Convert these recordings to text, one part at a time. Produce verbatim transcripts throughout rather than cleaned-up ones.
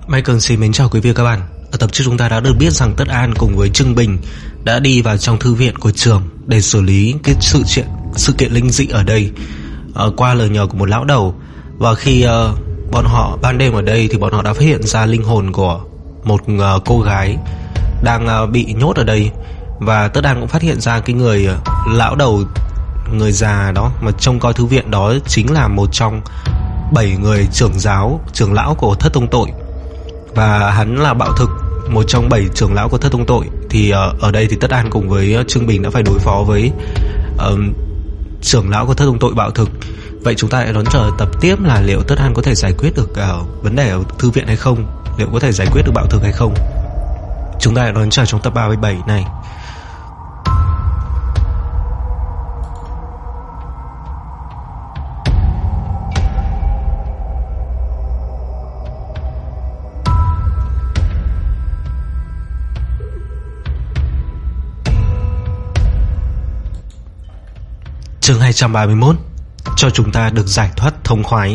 Michael xin mến chào quý vị và các bạn. Ở tập trước chúng ta đã được biết rằng Tất An cùng với Trương Bình đã đi vào trong thư viện của trường để xử lý cái sự chuyện sự kiện linh dị ở đây, uh, qua lời nhờ của một lão đầu. Và khi uh, bọn họ ban đêm ở đây thì bọn họ đã phát hiện ra linh hồn của một uh, cô gái đang uh, bị nhốt ở đây. Và Tất An cũng phát hiện ra cái người uh, lão đầu, người già đó mà trông coi thư viện đó chính là một trong bảy người trưởng giáo, trưởng lão của Thất Tông Tội. Và hắn là Bạo Thực, một trong bảy trưởng lão của Thất Tông Tội. Thì uh, ở đây thì Tất An cùng với uh, Trương Bình đã phải đối phó với uh, trưởng lão của Thất Tông Tội Bạo Thực. Vậy chúng ta hãy đón chờ tập tiếp là liệu Tất An có thể giải quyết được uh, vấn đề ở thư viện hay không, liệu có thể giải quyết được Bạo Thực hay không. Chúng ta hãy đón chờ trong tập ba mươi bảy này. Chương hai trăm ba mươi mốt. Cho chúng ta được giải thoát thông khoái.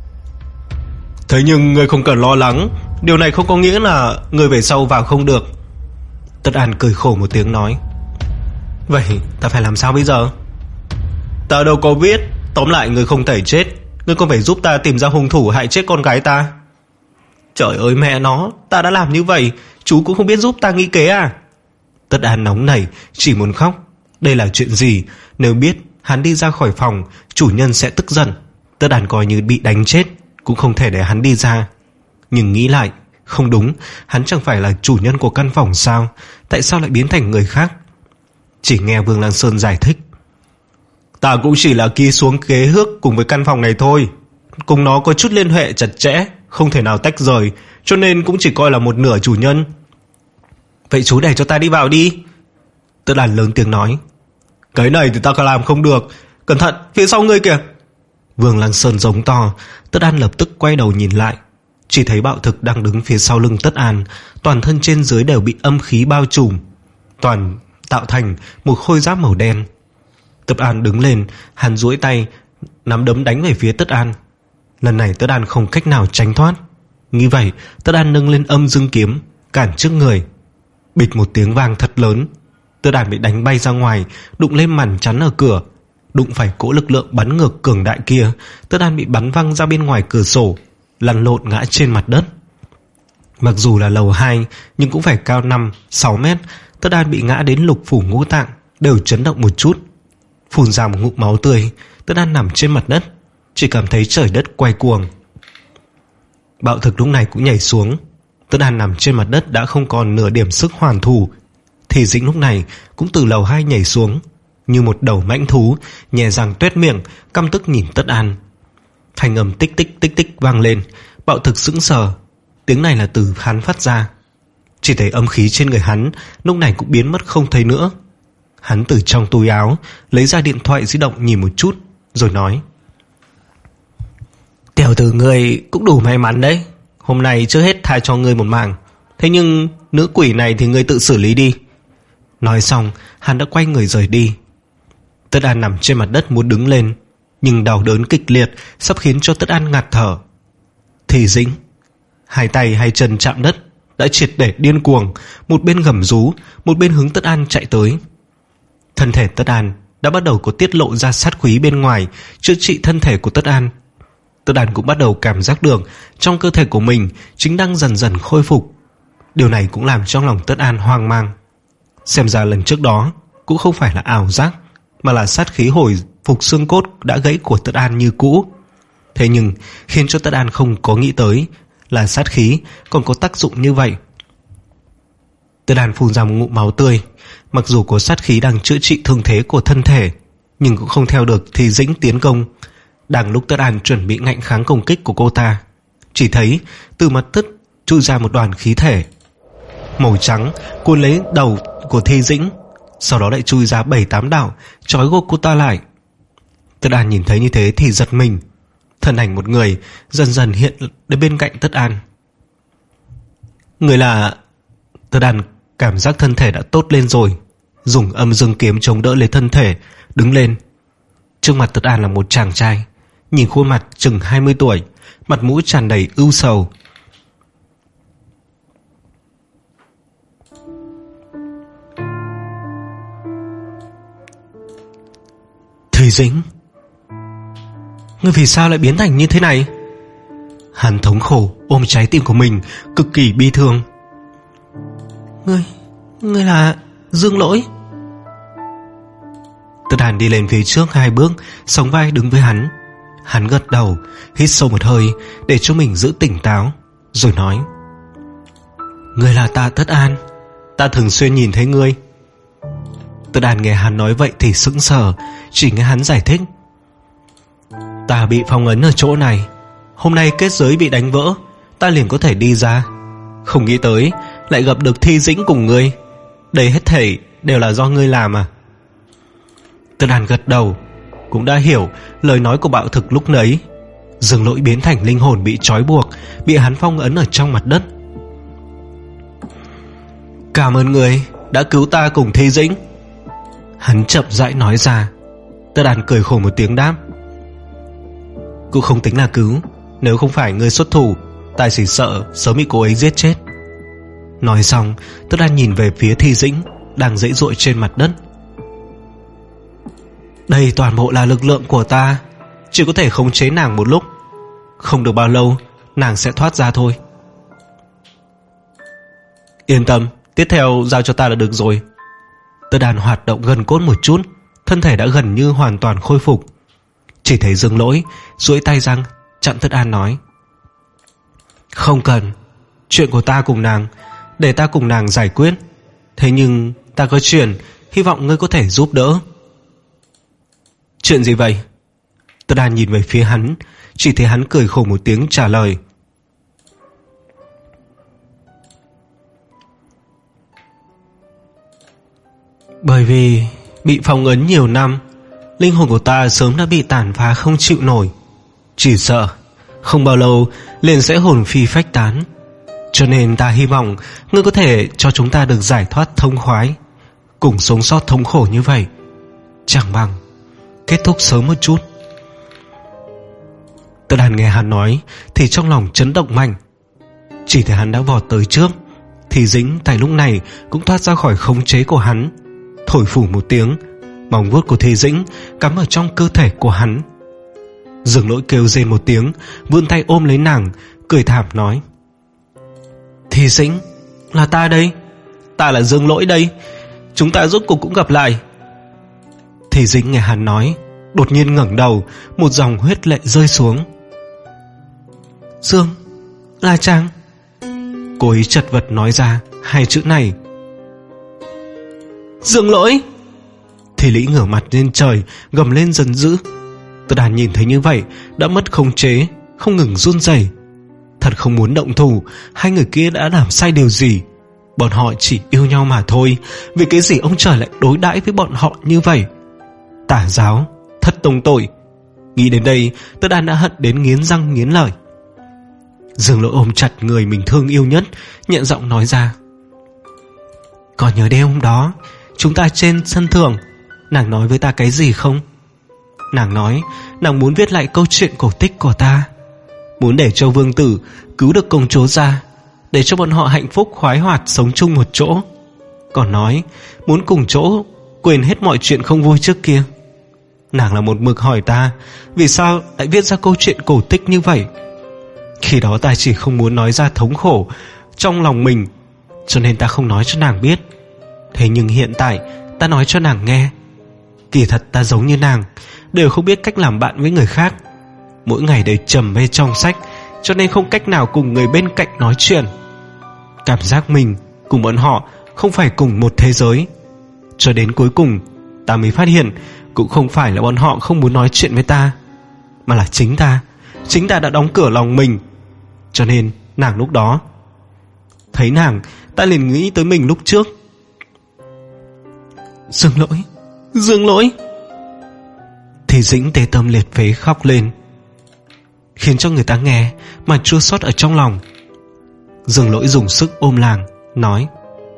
Thế nhưng ngươi không cần lo lắng, điều này không có nghĩa là ngươi về sau vào không được. Tất An cười khổ một tiếng nói. Vậy ta phải làm sao bây giờ? Ta đâu có biết. Tóm lại ngươi không thể chết. Ngươi còn phải giúp ta tìm ra hung thủ hại chết con gái ta. Trời ơi mẹ nó, ta đã làm như vậy, chú cũng không biết giúp ta nghĩ kế à? Tất An nóng nảy, chỉ muốn khóc. Đây là chuyện gì? Nếu biết hắn đi ra khỏi phòng, chủ nhân sẽ tức giận. Tất An coi như bị đánh chết, cũng không thể để hắn đi ra. Nhưng nghĩ lại, không đúng, hắn chẳng phải là chủ nhân của căn phòng sao? Tại sao lại biến thành người khác? Chỉ nghe Vương Lan Sơn giải thích. Ta cũng chỉ là ký xuống kế hước cùng với căn phòng này thôi. Cùng nó có chút liên hệ chặt chẽ, không thể nào tách rời, cho nên cũng chỉ coi là một nửa chủ nhân. Vậy chú để cho ta đi vào đi. Tất An lớn tiếng nói. Cái này thì ta làm không được. Cẩn thận, phía sau ngươi kìa. Vương Lăng Sơn giống to. Tất An lập tức quay đầu nhìn lại, chỉ thấy Bạo Thực đang đứng phía sau lưng Tất An. Toàn thân trên dưới đều bị âm khí bao trùm, toàn tạo thành một khôi giáp màu đen. Tất An đứng lên, hắn duỗi tay nắm đấm đánh về phía Tất An. Lần này Tất An không cách nào tránh thoát. Nghĩ vậy, Tất An nâng lên âm dương kiếm cản trước người. Bịch một tiếng vang thật lớn. Tất An bị đánh bay ra ngoài, đụng lên màn chắn ở cửa. Đụng phải cỗ lực lượng bắn ngược cường đại kia, Tất An bị bắn văng ra bên ngoài cửa sổ, lăn lộn ngã trên mặt đất. Mặc dù là lầu hai, nhưng cũng phải cao năm sáu mét. Tất An bị ngã đến lục phủ ngũ tạng đều chấn động một chút, phun ra một ngụm máu tươi. Tất An nằm trên mặt đất, chỉ cảm thấy trời đất quay cuồng. Bạo Thực lúc này cũng nhảy xuống. Tất An nằm trên mặt đất đã không còn nửa điểm sức hoàn thủ. Thì Dĩnh lúc này cũng từ lầu hai nhảy xuống, như một đầu mãnh thú, nhè răng tuét miệng, căm tức nhìn Tất An. Thanh âm tích tích tích tích vang lên. Bạo Thực sững sờ. Tiếng này là từ hắn phát ra. Chỉ thấy âm khí trên người hắn lúc này cũng biến mất không thấy nữa. Hắn từ trong túi áo lấy ra điện thoại di động nhìn một chút, rồi nói. Tiểu tử ngươi cũng đủ may mắn đấy. Hôm nay trước hết tha cho ngươi một mạng. Thế nhưng nữ quỷ này thì ngươi tự xử lý đi. Nói xong, hắn đã quay người rời đi. Tất An nằm trên mặt đất muốn đứng lên, nhưng đau đớn kịch liệt sắp khiến cho Tất An ngạt thở. Thì Dĩnh, hai tay hai chân chạm đất, đã triệt để điên cuồng, một bên gầm rú, một bên hướng Tất An chạy tới. Thân thể Tất An đã bắt đầu có tiết lộ ra sát khí bên ngoài, chữa trị thân thể của Tất An. Tất An cũng bắt đầu cảm giác được trong cơ thể của mình chính đang dần dần khôi phục. Điều này cũng làm trong lòng Tất An hoang mang. Xem ra lần trước đó cũng không phải là ảo giác, mà là sát khí hồi phục xương cốt đã gãy của Tất An như cũ. Thế nhưng khiến cho Tất An không có nghĩ tới là sát khí còn có tác dụng như vậy. Tất An phun ra một ngụm máu tươi. Mặc dù có sát khí đang chữa trị thương thế của thân thể, nhưng cũng không theo được Thì Dĩnh tiến công. Đang lúc Tất An chuẩn bị ngạnh kháng công kích của cô ta, chỉ thấy từ mặt đất chui ra một đoàn khí thể màu trắng cuốn lấy đầu của Thi Dĩnh, sau đó lại chui ra bảy tám đạo trói gô cô ta lại. Tất An nhìn thấy như thế thì giật mình. Thân ảnh một người dần dần hiện đến bên cạnh Tất An. Người là... Tất An cảm giác thân thể đã tốt lên rồi, dùng âm dương kiếm chống đỡ lấy thân thể, đứng lên. Trước mặt Tất An là một chàng trai, nhìn khuôn mặt chừng hai mươi tuổi, mặt mũi tràn đầy ưu sầu. Thì Dĩnh, ngươi vì sao lại biến thành như thế này? Hắn thống khổ ôm trái tim của mình, cực kỳ bi thương. Ngươi, ngươi là Dương Lỗi. Tất Đàn đi lên phía trước hai bước, sóng vai đứng với hắn. Hắn gật đầu, hít sâu một hơi để cho mình giữ tỉnh táo, rồi nói: Ngươi là Tạ Tất An, ta thường xuyên nhìn thấy ngươi. Tất Đàn nghe hắn nói vậy thì sững sờ, chỉ nghe hắn giải thích: Ta bị phong ấn ở chỗ này, hôm nay kết giới bị đánh vỡ, ta liền có thể đi ra. Không nghĩ tới lại gặp được Thi Dĩnh cùng ngươi. Đây hết thảy đều là do ngươi làm à? Tất Đàn gật đầu, cũng đã hiểu lời nói của bạo thực lúc nấy. Dương Lỗi biến thành linh hồn bị trói buộc, bị hắn phong ấn ở trong mặt đất. Cảm ơn người đã cứu ta cùng Thi Dĩnh, hắn chậm rãi nói ra. Tất Đàn cười khổ một tiếng đáp: Cũng không tính là cứu, nếu không phải ngươi xuất thủ, ta chỉ sợ sớm bị cô ấy giết chết. Nói xong, Tất Đàn nhìn về phía Thi Dĩnh đang giãy giụa trên mặt đất. Đây toàn bộ là lực lượng của ta, chỉ có thể khống chế nàng một lúc, không được bao lâu nàng sẽ thoát ra thôi. Yên tâm, tiếp theo giao cho ta là được rồi. Tất Đàn hoạt động gần cốt một chút, thân thể đã gần như hoàn toàn khôi phục. Chỉ thấy Dương Lỗi duỗi tay răng chặn Tất An nói: Không cần, chuyện của ta cùng nàng để ta cùng nàng giải quyết. Thế nhưng ta có chuyện hy vọng ngươi có thể giúp đỡ. Chuyện gì vậy? Tất An nhìn về phía hắn, chỉ thấy hắn cười khổ một tiếng trả lời: Bởi vì bị phong ấn nhiều năm, linh hồn của ta sớm đã bị tàn phá không chịu nổi, chỉ sợ không bao lâu liền sẽ hồn phi phách tán. Cho nên ta hy vọng ngươi có thể cho chúng ta được giải thoát thông khoái, cùng sống sót thống khổ như vậy, chẳng bằng kết thúc sớm một chút. Tất Đàn nghe hắn nói thì trong lòng chấn động mạnh. Chỉ thấy hắn đã vọt tới trước, thì Dĩnh tại lúc này cũng thoát ra khỏi khống chế của hắn. Thổi phù một tiếng, móng vuốt của Thi Dĩnh cắm ở trong cơ thể của hắn. Dương Lỗi kêu rên một tiếng, vươn tay ôm lấy nàng, cười thảm nói: Thi Dĩnh, là ta đây, ta là Dương Lỗi đây, chúng ta rốt cuộc cũng gặp lại. Thi Dĩnh nghe hắn nói, đột nhiên ngẩng đầu, một dòng huyết lệ rơi xuống. Dương, là chàng. Cô ấy chật vật nói ra hai chữ này. Dương Lỗi! Thì Lý ngửa mặt lên trời, gầm lên giận dữ. Tất Đàn nhìn thấy như vậy đã mất khống chế, không ngừng run rẩy. Thật không muốn động thủ, hai người kia đã làm sai điều gì? Bọn họ chỉ yêu nhau mà thôi, vì cái gì ông trời lại đối đãi với bọn họ như vậy? Tà giáo, thất tông tội. Nghĩ đến đây, Tất Đàn đã hận đến nghiến răng nghiến lợi. Dương Lỗi ôm chặt người mình thương yêu nhất, nhẹ giọng nói ra: Còn nhớ đêm hôm đó chúng ta trên sân thượng, nàng nói với ta cái gì không? Nàng nói nàng muốn viết lại câu chuyện cổ tích của ta, muốn để cho vương tử cứu được công chúa ra, để cho bọn họ hạnh phúc khoái hoạt sống chung một chỗ. Còn nói muốn cùng chỗ quên hết mọi chuyện không vui trước kia. Nàng là một mực hỏi ta vì sao lại viết ra câu chuyện cổ tích như vậy. Khi đó ta chỉ không muốn nói ra thống khổ trong lòng mình, cho nên ta không nói cho nàng biết. Thế nhưng hiện tại ta nói cho nàng nghe. Kỳ thật ta giống như nàng, đều không biết cách làm bạn với người khác, mỗi ngày đều trầm mê trong sách, cho nên không cách nào cùng người bên cạnh nói chuyện. Cảm giác mình cùng bọn họ không phải cùng một thế giới. Cho đến cuối cùng ta mới phát hiện, cũng không phải là bọn họ không muốn nói chuyện với ta, mà là chính ta Chính ta đã đóng cửa lòng mình. Cho nên nàng lúc đó, thấy nàng, ta liền nghĩ tới mình lúc trước. Dương Lỗi, Dương Lỗi! Thì Dĩnh tê tâm liệt phế khóc lên, khiến cho người ta nghe mà chua xót ở trong lòng. Dương Lỗi dùng sức ôm nàng, nói: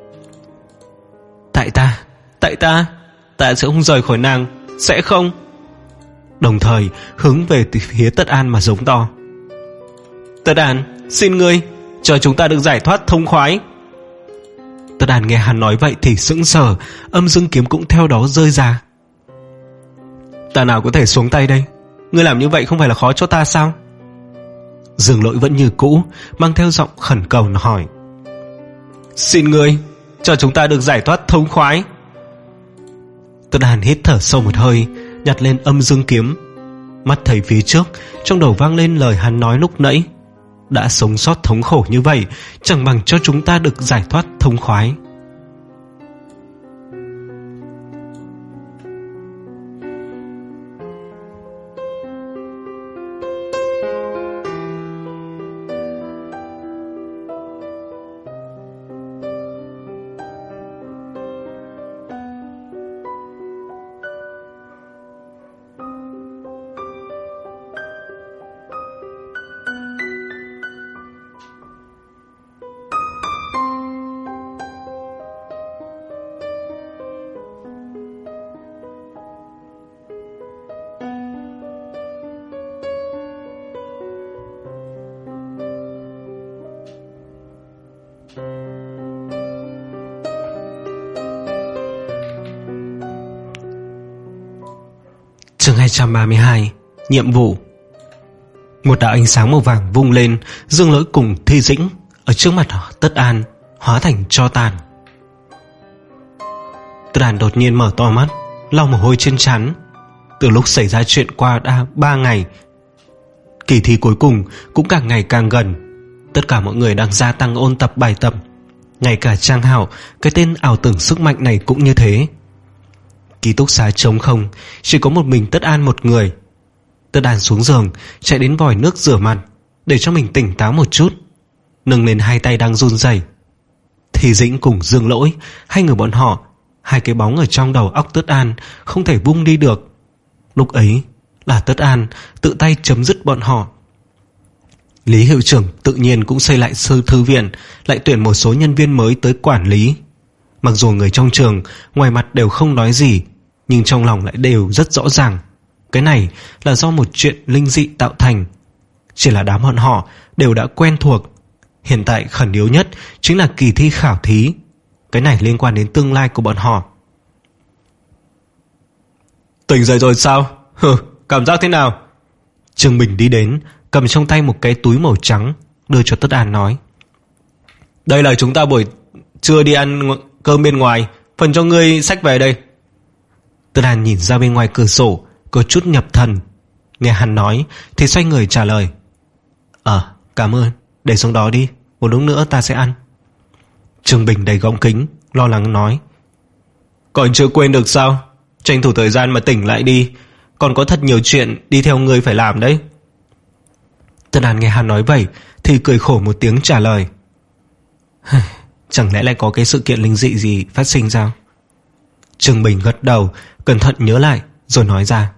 Tại ta, tại ta, ta sẽ không rời khỏi nàng, sẽ không. Đồng thời hướng về phía Tất An mà giống to: Tất An, xin ngươi cho chúng ta được giải thoát thông khoái. Tất An nghe hắn nói vậy thì sững sờ, âm dương kiếm cũng theo đó rơi ra. Ta nào có thể xuống tay đây? Ngươi làm như vậy không phải là khó cho ta sao? Dương Lỗi vẫn như cũ, mang theo giọng khẩn cầu hỏi. Xin ngươi cho chúng ta được giải thoát thống khoái. Tất Đàn hít thở sâu một hơi, nhặt lên âm dương kiếm. Mắt thấy phía trước, trong đầu vang lên lời hắn nói lúc nãy. Đã sống sót thống khổ như vậy, chẳng bằng cho chúng ta được giải thoát thống khoái. Chương hai trăm ba mươi hai. Nhiệm vụ. Một đạo ánh sáng màu vàng vung lên, Dương Lỗi cùng Thi Dĩnh ở trước mặt Tất An hóa thành tro tàn. Tất An đột nhiên mở to mắt, lau mồ hôi trên trán. Từ lúc xảy ra chuyện qua đã ba ngày, kỳ thi cuối cùng cũng càng ngày càng gần. Tất cả mọi người đang gia tăng ôn tập bài tập. Ngay cả Trang Hảo, cái tên ảo tưởng sức mạnh này cũng như thế. Ký túc xá trống không, chỉ có một mình Tất An một người. Tất An xuống giường, chạy đến vòi nước rửa mặt, để cho mình tỉnh táo một chút, nâng lên hai tay đang run rẩy. Thì Dĩnh cùng Dương Lỗi, hai người bọn họ, hai cái bóng ở trong đầu óc Tất An không thể vung đi được. Lúc ấy là Tất An tự tay chấm dứt bọn họ. Lý hiệu trưởng tự nhiên cũng xây lại sư thư viện, lại tuyển một số nhân viên mới tới quản lý. Mặc dù người trong trường ngoài mặt đều không nói gì, nhưng trong lòng lại đều rất rõ ràng, cái này là do một chuyện linh dị tạo thành. Chỉ là đám bọn họ đều đã quen thuộc. Hiện tại khẩn yếu nhất chính là kỳ thi khảo thí. Cái này liên quan đến tương lai của bọn họ. Tỉnh dậy rồi sao? Hừ, cảm giác thế nào? Trương Bình đi đến, cầm trong tay một cái túi màu trắng, đưa cho Tất An nói. Đây là chúng ta buổi trưa đi ăn cơm bên ngoài, phần cho ngươi xách về đây. Tất An nhìn ra bên ngoài cửa sổ, có chút nhập thần. Nghe hắn nói thì xoay người trả lời. Ờ, cảm ơn, để xuống đó đi, một lúc nữa ta sẽ ăn. Trương Bình đầy gọng kính, lo lắng nói. Còn chưa quên được sao? Tranh thủ thời gian mà tỉnh lại đi, còn có thật nhiều chuyện đi theo ngươi phải làm đấy. Tất An nghe hắn nói vậy thì cười khổ một tiếng trả lời. Chẳng lẽ lại có cái sự kiện linh dị gì phát sinh sao? Trương Bình gật đầu, cẩn thận nhớ lại rồi nói ra.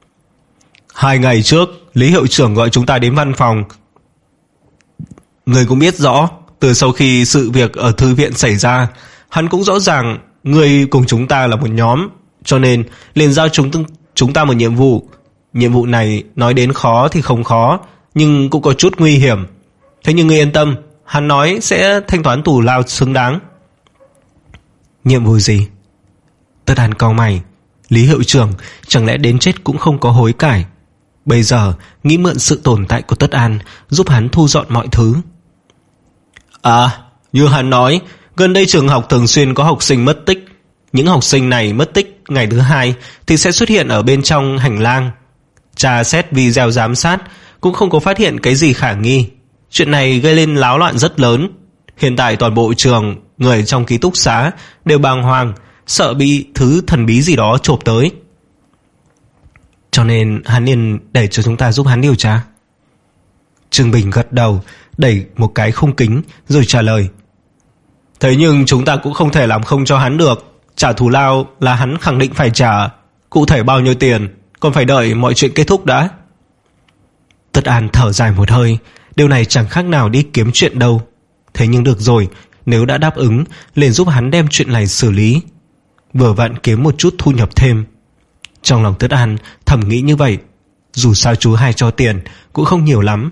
Hai ngày trước, Lý hiệu trưởng gọi chúng ta đến văn phòng. Người cũng biết rõ, từ sau khi sự việc ở thư viện xảy ra, hắn cũng rõ ràng người cùng chúng ta là một nhóm, cho nên liền giao chúng, chúng ta một nhiệm vụ. Nhiệm vụ này nói đến khó thì không khó, nhưng cũng có chút nguy hiểm. Thế nhưng người yên tâm, hắn nói sẽ thanh toán tù lao xứng đáng. Nhiệm vụ gì? Tất An cau mày. Lý hiệu trưởng chẳng lẽ đến chết cũng không có hối cải? Bây giờ nghĩ mượn sự tồn tại của Tất An giúp hắn thu dọn mọi thứ. À, như hắn nói, gần đây trường học thường xuyên có học sinh mất tích. Những học sinh này mất tích ngày thứ hai thì sẽ xuất hiện ở bên trong hành lang. Tra xét video giám sát cũng không có phát hiện cái gì khả nghi. Chuyện này gây lên náo loạn rất lớn. Hiện tại toàn bộ trường, người trong ký túc xá đều bàng hoàng, sợ bị thứ thần bí gì đó chộp tới. Cho nên hắn liền để cho chúng ta giúp hắn điều tra. Trương Bình gật đầu, đẩy một cái khung kính rồi trả lời. Thế nhưng chúng ta cũng không thể làm không cho hắn được. Trả thù lao là hắn khẳng định phải trả. Cụ thể bao nhiêu tiền còn phải đợi mọi chuyện kết thúc đã. Tất An thở dài một hơi. Điều này chẳng khác nào đi kiếm chuyện đâu. Thế nhưng được rồi, nếu đã đáp ứng liền giúp hắn đem chuyện này xử lý, vừa vặn kiếm một chút thu nhập thêm. Trong lòng Tất An thầm nghĩ như vậy. Dù sao chú hai cho tiền cũng không nhiều lắm.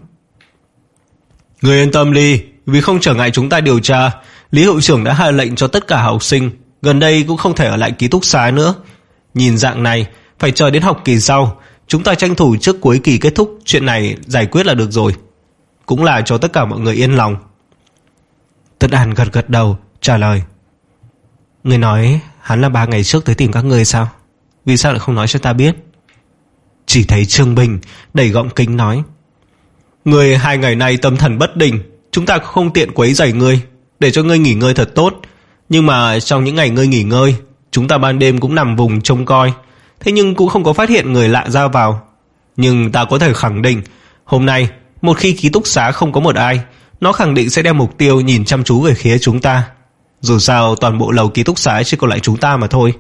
Người yên tâm đi, vì không trở ngại chúng ta điều tra, Lý hiệu trưởng đã hạ lệnh cho tất cả học sinh gần đây cũng không thể ở lại ký túc xá nữa. Nhìn dạng này phải chờ đến học kỳ sau. Chúng ta tranh thủ trước cuối kỳ kết thúc chuyện này giải quyết là được rồi. Cũng là cho tất cả mọi người yên lòng. Tất An gật gật đầu trả lời. Người nói hắn là ba ngày trước tới tìm các ngươi sao? Vì sao lại không nói cho ta biết? Chỉ thấy Trương Bình đẩy gọng kính nói. Người hai ngày nay tâm thần bất định, chúng ta không tiện quấy rầy ngươi, để cho ngươi nghỉ ngơi thật tốt. Nhưng mà trong những ngày ngươi nghỉ ngơi, chúng ta ban đêm cũng nằm vùng trông coi, thế nhưng cũng không có phát hiện người lạ ra vào. Nhưng ta có thể khẳng định, hôm nay một khi ký túc xá không có một ai, nó khẳng định sẽ đem mục tiêu nhìn chăm chú về phía chúng ta. Dù sao toàn bộ lầu ký túc xá chỉ còn lại chúng ta mà thôi.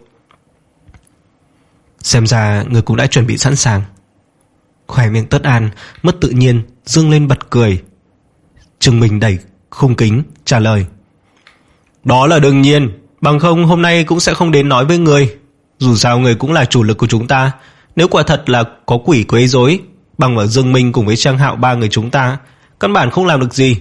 Xem ra người cũng đã chuẩn bị sẵn sàng. Khỏe miệng Tất An mất tự nhiên dương lên bật cười. Trương Bình đẩy khung kính trả lời. Đó là đương nhiên, bằng không hôm nay cũng sẽ không đến nói với người. Dù sao người cũng là chủ lực của chúng ta. Nếu quả thật là có quỷ quấy rối, bằng ở Dương Minh cùng với Trang Hạo ba người chúng ta căn bản không làm được gì.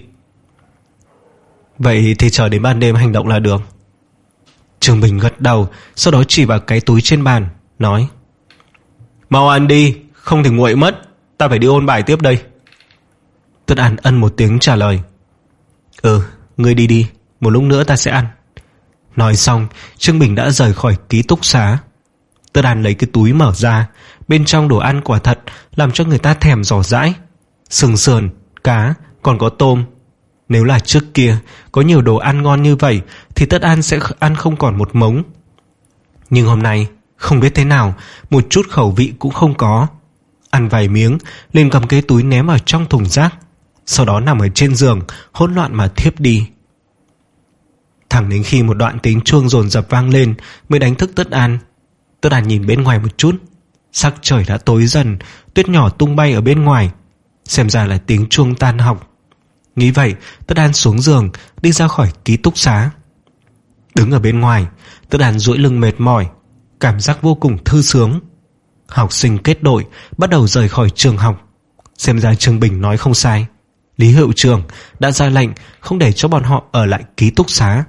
Vậy thì chờ đến ban đêm hành động là được. Trương Bình gật đầu, sau đó chỉ vào cái túi trên bàn nói. Mau ăn đi, không thể nguội mất, ta phải đi ôn bài tiếp đây. Tất An ân một tiếng trả lời. Ừ, ngươi đi đi, một lúc nữa ta sẽ ăn. Nói xong, Trương Bình đã rời khỏi ký túc xá. Tất An lấy cái túi mở ra, bên trong đồ ăn quả thật làm cho người ta thèm dò dãi. Sừng sườn, cá, còn có tôm. Nếu là trước kia có nhiều đồ ăn ngon như vậy thì Tất An sẽ ăn không còn một mống. Nhưng hôm nay không biết thế nào, một chút khẩu vị cũng không có. Ăn vài miếng, liền cầm cái túi ném ở trong thùng rác, sau đó nằm ở trên giường hỗn loạn mà thiếp đi. Thẳng đến khi một đoạn tiếng chuông dồn dập vang lên mới đánh thức Tất An. Tất An nhìn bên ngoài một chút, sắc trời đã tối dần, tuyết nhỏ tung bay ở bên ngoài, xem ra là tiếng chuông tan học. Nghĩ vậy, Tất An xuống giường đi ra khỏi ký túc xá. Đứng ở bên ngoài, Tất An duỗi lưng mệt mỏi, cảm giác vô cùng thư sướng. Học sinh kết đội bắt đầu rời khỏi trường học. Xem ra Trương Bình nói không sai, Lý hiệu trưởng đã ra lệnh không để cho bọn họ ở lại ký túc xá.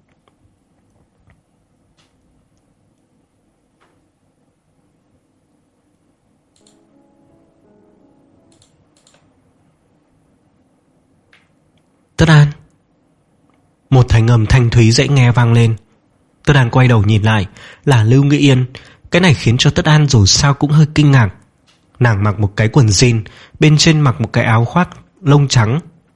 Tất An. Một thanh âm thanh thúy dễ nghe vang lên. Tất An quay đầu nhìn lại, là Lưu Nghĩ Yên. Cái này khiến cho Tất An dù sao cũng hơi kinh ngạc. Nàng mặc một cái quần jean, bên trên mặc một cái áo khoác lông trắng.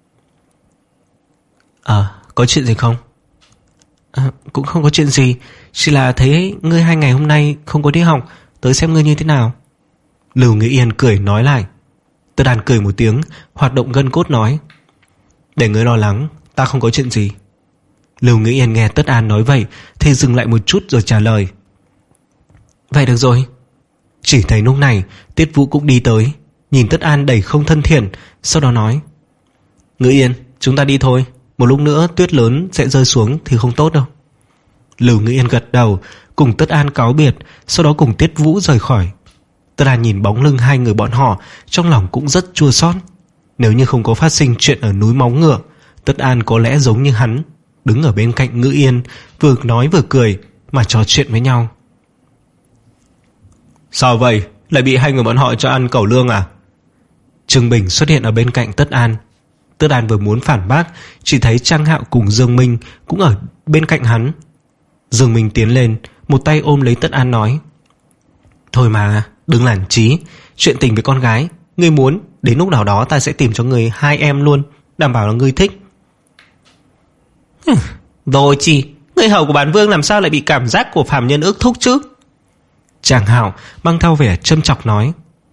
Ờ, à, có chuyện gì không? À, cũng không có chuyện gì, chỉ là thấy ngươi hai ngày hôm nay không có đi học, tới xem ngươi như thế nào. Lưu Nghĩ Yên cười nói lại. Tất An cười một tiếng, hoạt động gân cốt nói. Để ngươi lo lắng, ta không có chuyện gì. Lưu Nghĩ Yên nghe Tất An nói vậy thì dừng lại một chút rồi trả lời. Vậy được rồi. Chỉ thấy lúc này Tiết Vũ cũng đi tới, nhìn Tất An đầy không thân thiện, sau đó nói. Nghĩ Yên, chúng ta đi thôi, một lúc nữa tuyết lớn sẽ rơi xuống thì không tốt đâu. Lưu Nghĩ Yên gật đầu, cùng Tất An cáo biệt, sau đó cùng Tiết Vũ rời khỏi. Tất An nhìn bóng lưng hai người bọn họ, trong lòng cũng rất chua xót. Nếu như không có phát sinh chuyện ở núi Móng Ngựa, Tất An có lẽ giống như hắn, đứng ở bên cạnh Ngữ Yên, vừa nói vừa cười mà trò chuyện với nhau. Sao vậy? Lại bị hai người bọn họ cho ăn cẩu lương à? Trương Bình xuất hiện ở bên cạnh Tất An. Tất An vừa muốn phản bác, chỉ thấy Trang Hạo cùng Dương Minh cũng ở bên cạnh hắn. Dương Minh tiến lên, một tay ôm lấy Tất An nói. Thôi mà, đừng nản chí, chuyện tình với con gái, ngươi muốn đến lúc nào đó ta sẽ tìm cho ngươi hai em luôn, đảm bảo là ngươi thích. Rồi chị, người hầu của bản vương làm sao lại bị cảm giác của phàm nhân ước thúc chứ? Trang Hạo mang theo vẻ châm chọc nói.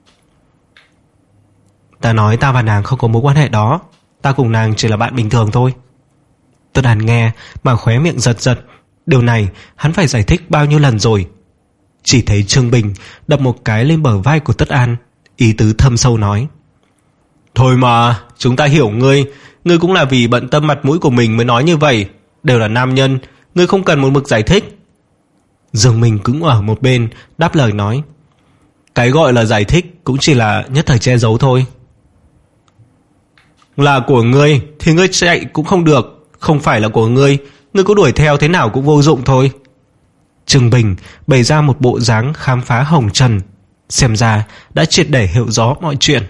Ta nói ta và nàng không có mối quan hệ đó, ta cùng nàng chỉ là bạn bình thường thôi. Tất An nghe mà khóe miệng giật giật. Điều này hắn phải giải thích bao nhiêu lần rồi. Chỉ thấy Trương Bình đập một cái lên bờ vai của Tất An, ý tứ thâm sâu nói. Thôi mà, chúng ta hiểu ngươi, ngươi cũng là vì bận tâm mặt mũi của mình mới nói như vậy. Đều là nam nhân, ngươi không cần một mực giải thích. Dương Minh cũng ở một bên đáp lời nói. Cái gọi là giải thích cũng chỉ là nhất thời che giấu thôi. Là của ngươi thì ngươi chạy cũng không được, không phải là của ngươi, ngươi có đuổi theo thế nào cũng vô dụng thôi. Trương Bình bày ra một bộ dáng khám phá hồng trần. xem ra đã triệt để hiểu rõ mọi chuyện.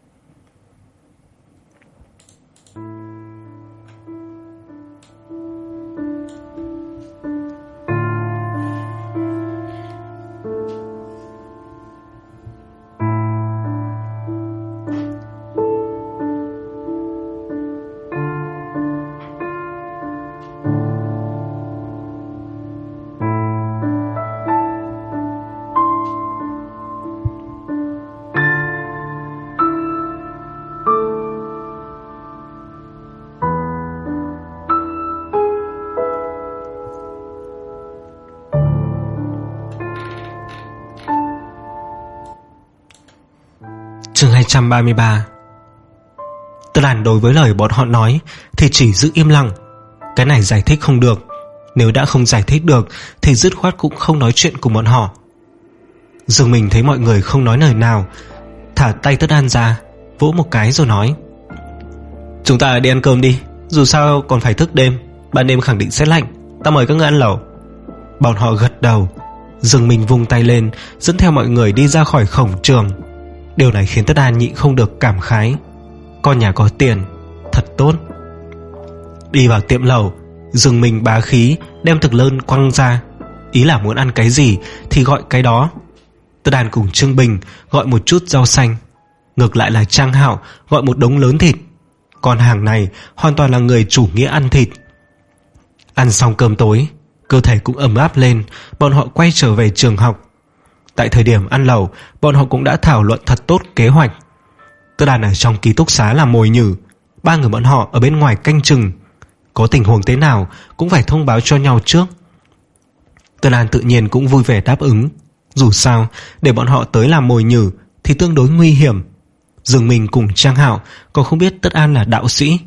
Chương hai trăm ba mươi ba. Tất Đàn đối với lời bọn họ nói thì chỉ giữ im lặng. Cái này giải thích không được. Nếu đã không giải thích được thì dứt khoát cũng không nói chuyện cùng bọn họ. Dương Minh thấy mọi người không nói lời nào, thả tay Tất Đàn ra, vỗ một cái rồi nói: Chúng ta đi ăn cơm đi, dù sao còn phải thức đêm, ban đêm khẳng định sẽ lạnh, ta mời các ngươi ăn lẩu. Bọn họ gật đầu. Dương Minh vung tay lên, dẫn theo mọi người đi ra khỏi cổng trường. Điều này khiến Tất Đàn nhịn không được cảm khái, con nhà có tiền thật tốt. Đi vào tiệm lẩu, Dương Minh bá khí đem thực đơn quăng ra, ý là muốn ăn cái gì thì gọi cái đó. Tất Đàn cùng Trương Bình gọi một chút rau xanh, ngược lại là Trang Hạo gọi một đống lớn thịt. Con hàng này hoàn toàn là người chủ nghĩa ăn thịt. Ăn xong cơm tối, cơ thể cũng ấm áp lên, bọn họ quay trở về trường học. Tại thời điểm ăn lẩu, bọn họ cũng đã thảo luận thật tốt kế hoạch. Tất Đàn ở trong ký túc xá làm mồi nhử, ba người bọn họ ở bên ngoài canh chừng, có tình huống thế nào cũng phải thông báo cho nhau trước. Tất Đàn tự nhiên cũng vui vẻ đáp ứng. Dù sao để bọn họ tới làm mồi nhử thì tương đối nguy hiểm. Dương Minh cùng Trang Hạo còn không biết Tất An là đạo sĩ.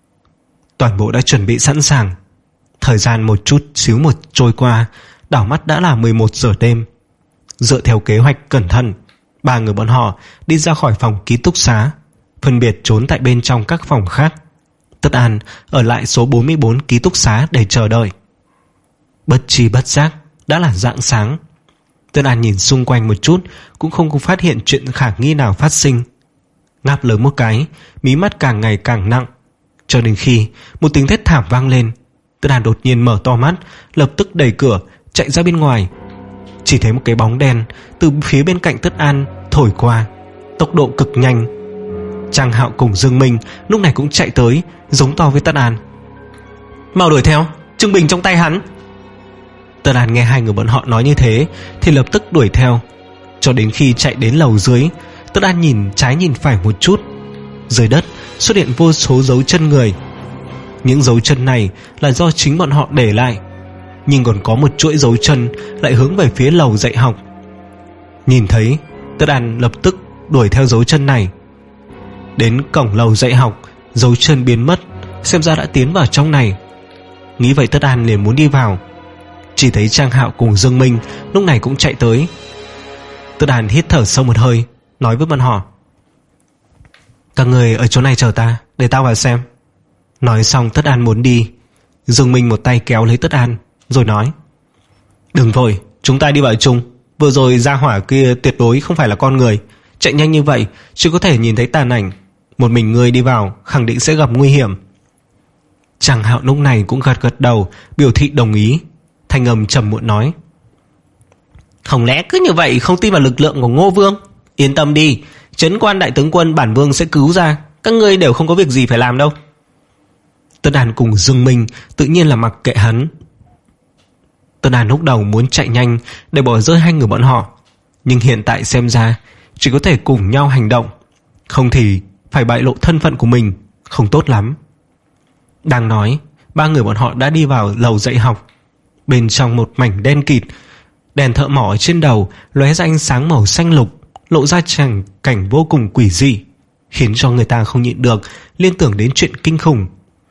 Toàn bộ đã chuẩn bị sẵn sàng. Thời gian một chút xíu một trôi qua, đảo mắt đã là mười một giờ đêm. Dựa theo kế hoạch cẩn thận, ba người bọn họ đi ra khỏi phòng ký túc xá, phân biệt trốn tại bên trong các phòng khác. Tất An ở lại số bốn mươi bốn ký túc xá để chờ đợi. Bất tri bất giác đã là rạng sáng. Tất An nhìn xung quanh một chút, cũng không có phát hiện chuyện khả nghi nào phát sinh. Ngáp lớn một cái, mí mắt càng ngày càng nặng, cho đến khi một tiếng thét thảm vang lên. Tất An đột nhiên mở to mắt, lập tức đẩy cửa chạy ra bên ngoài. Chỉ thấy một cái bóng đen từ phía bên cạnh Tất An thổi qua, tốc độ cực nhanh. Trang Hạo cùng Dương Minh lúc này cũng chạy tới, giống to với Tất An: Mau đuổi theo, Trương Bình trong tay hắn. Tất An nghe hai người bọn họ nói như thế thì lập tức đuổi theo. Cho đến khi chạy đến lầu dưới, Tất An nhìn trái nhìn phải một chút. Dưới đất xuất hiện vô số dấu chân người. Những dấu chân này là do chính bọn họ để lại, nhưng còn có một chuỗi dấu chân lại hướng về phía lầu dạy học. Nhìn thấy, Tất An lập tức đuổi theo dấu chân này. Đến cổng lầu dạy học, dấu chân biến mất, xem ra đã tiến vào trong này. Nghĩ vậy Tất An liền muốn đi vào. Chỉ thấy Trang Hạo cùng Dương Minh lúc này cũng chạy tới. Tất An hít thở sâu một hơi, nói với bọn họ: Các người ở chỗ này chờ ta, để tao vào xem. Nói xong Tất An muốn đi. Dương Minh một tay kéo lấy Tất An rồi nói: Đừng vội, chúng ta đi vào chung. Vừa rồi gia hỏa kia tuyệt đối không phải là con người, chạy nhanh như vậy chỉ có thể nhìn thấy tàn ảnh. Một mình ngươi đi vào khẳng định sẽ gặp nguy hiểm. Trang Hạo lúc này cũng gật gật đầu, biểu thị đồng ý. Thanh âm trầm muộn nói: Không lẽ cứ như vậy không tin vào lực lượng của Ngô Vương? Yên tâm đi, trấn quan đại tướng quân bản vương sẽ cứu ra, các ngươi đều không có việc gì phải làm đâu. Tất An cùng Dương Minh tự nhiên là mặc kệ hắn. Tất An lúc đầu muốn chạy nhanh để bỏ rơi hai người bọn họ, nhưng hiện tại xem ra chỉ có thể cùng nhau hành động, không thì phải bại lộ thân phận của mình, không tốt lắm. Đang nói, ba người bọn họ đã đi vào lầu dạy học. Bên trong một mảnh đen kịt, đèn thợ mỏ trên đầu lóe ra ánh sáng màu xanh lục, lộ ra tràng cảnh vô cùng quỷ dị, khiến cho người ta không nhịn được liên tưởng đến chuyện kinh khủng.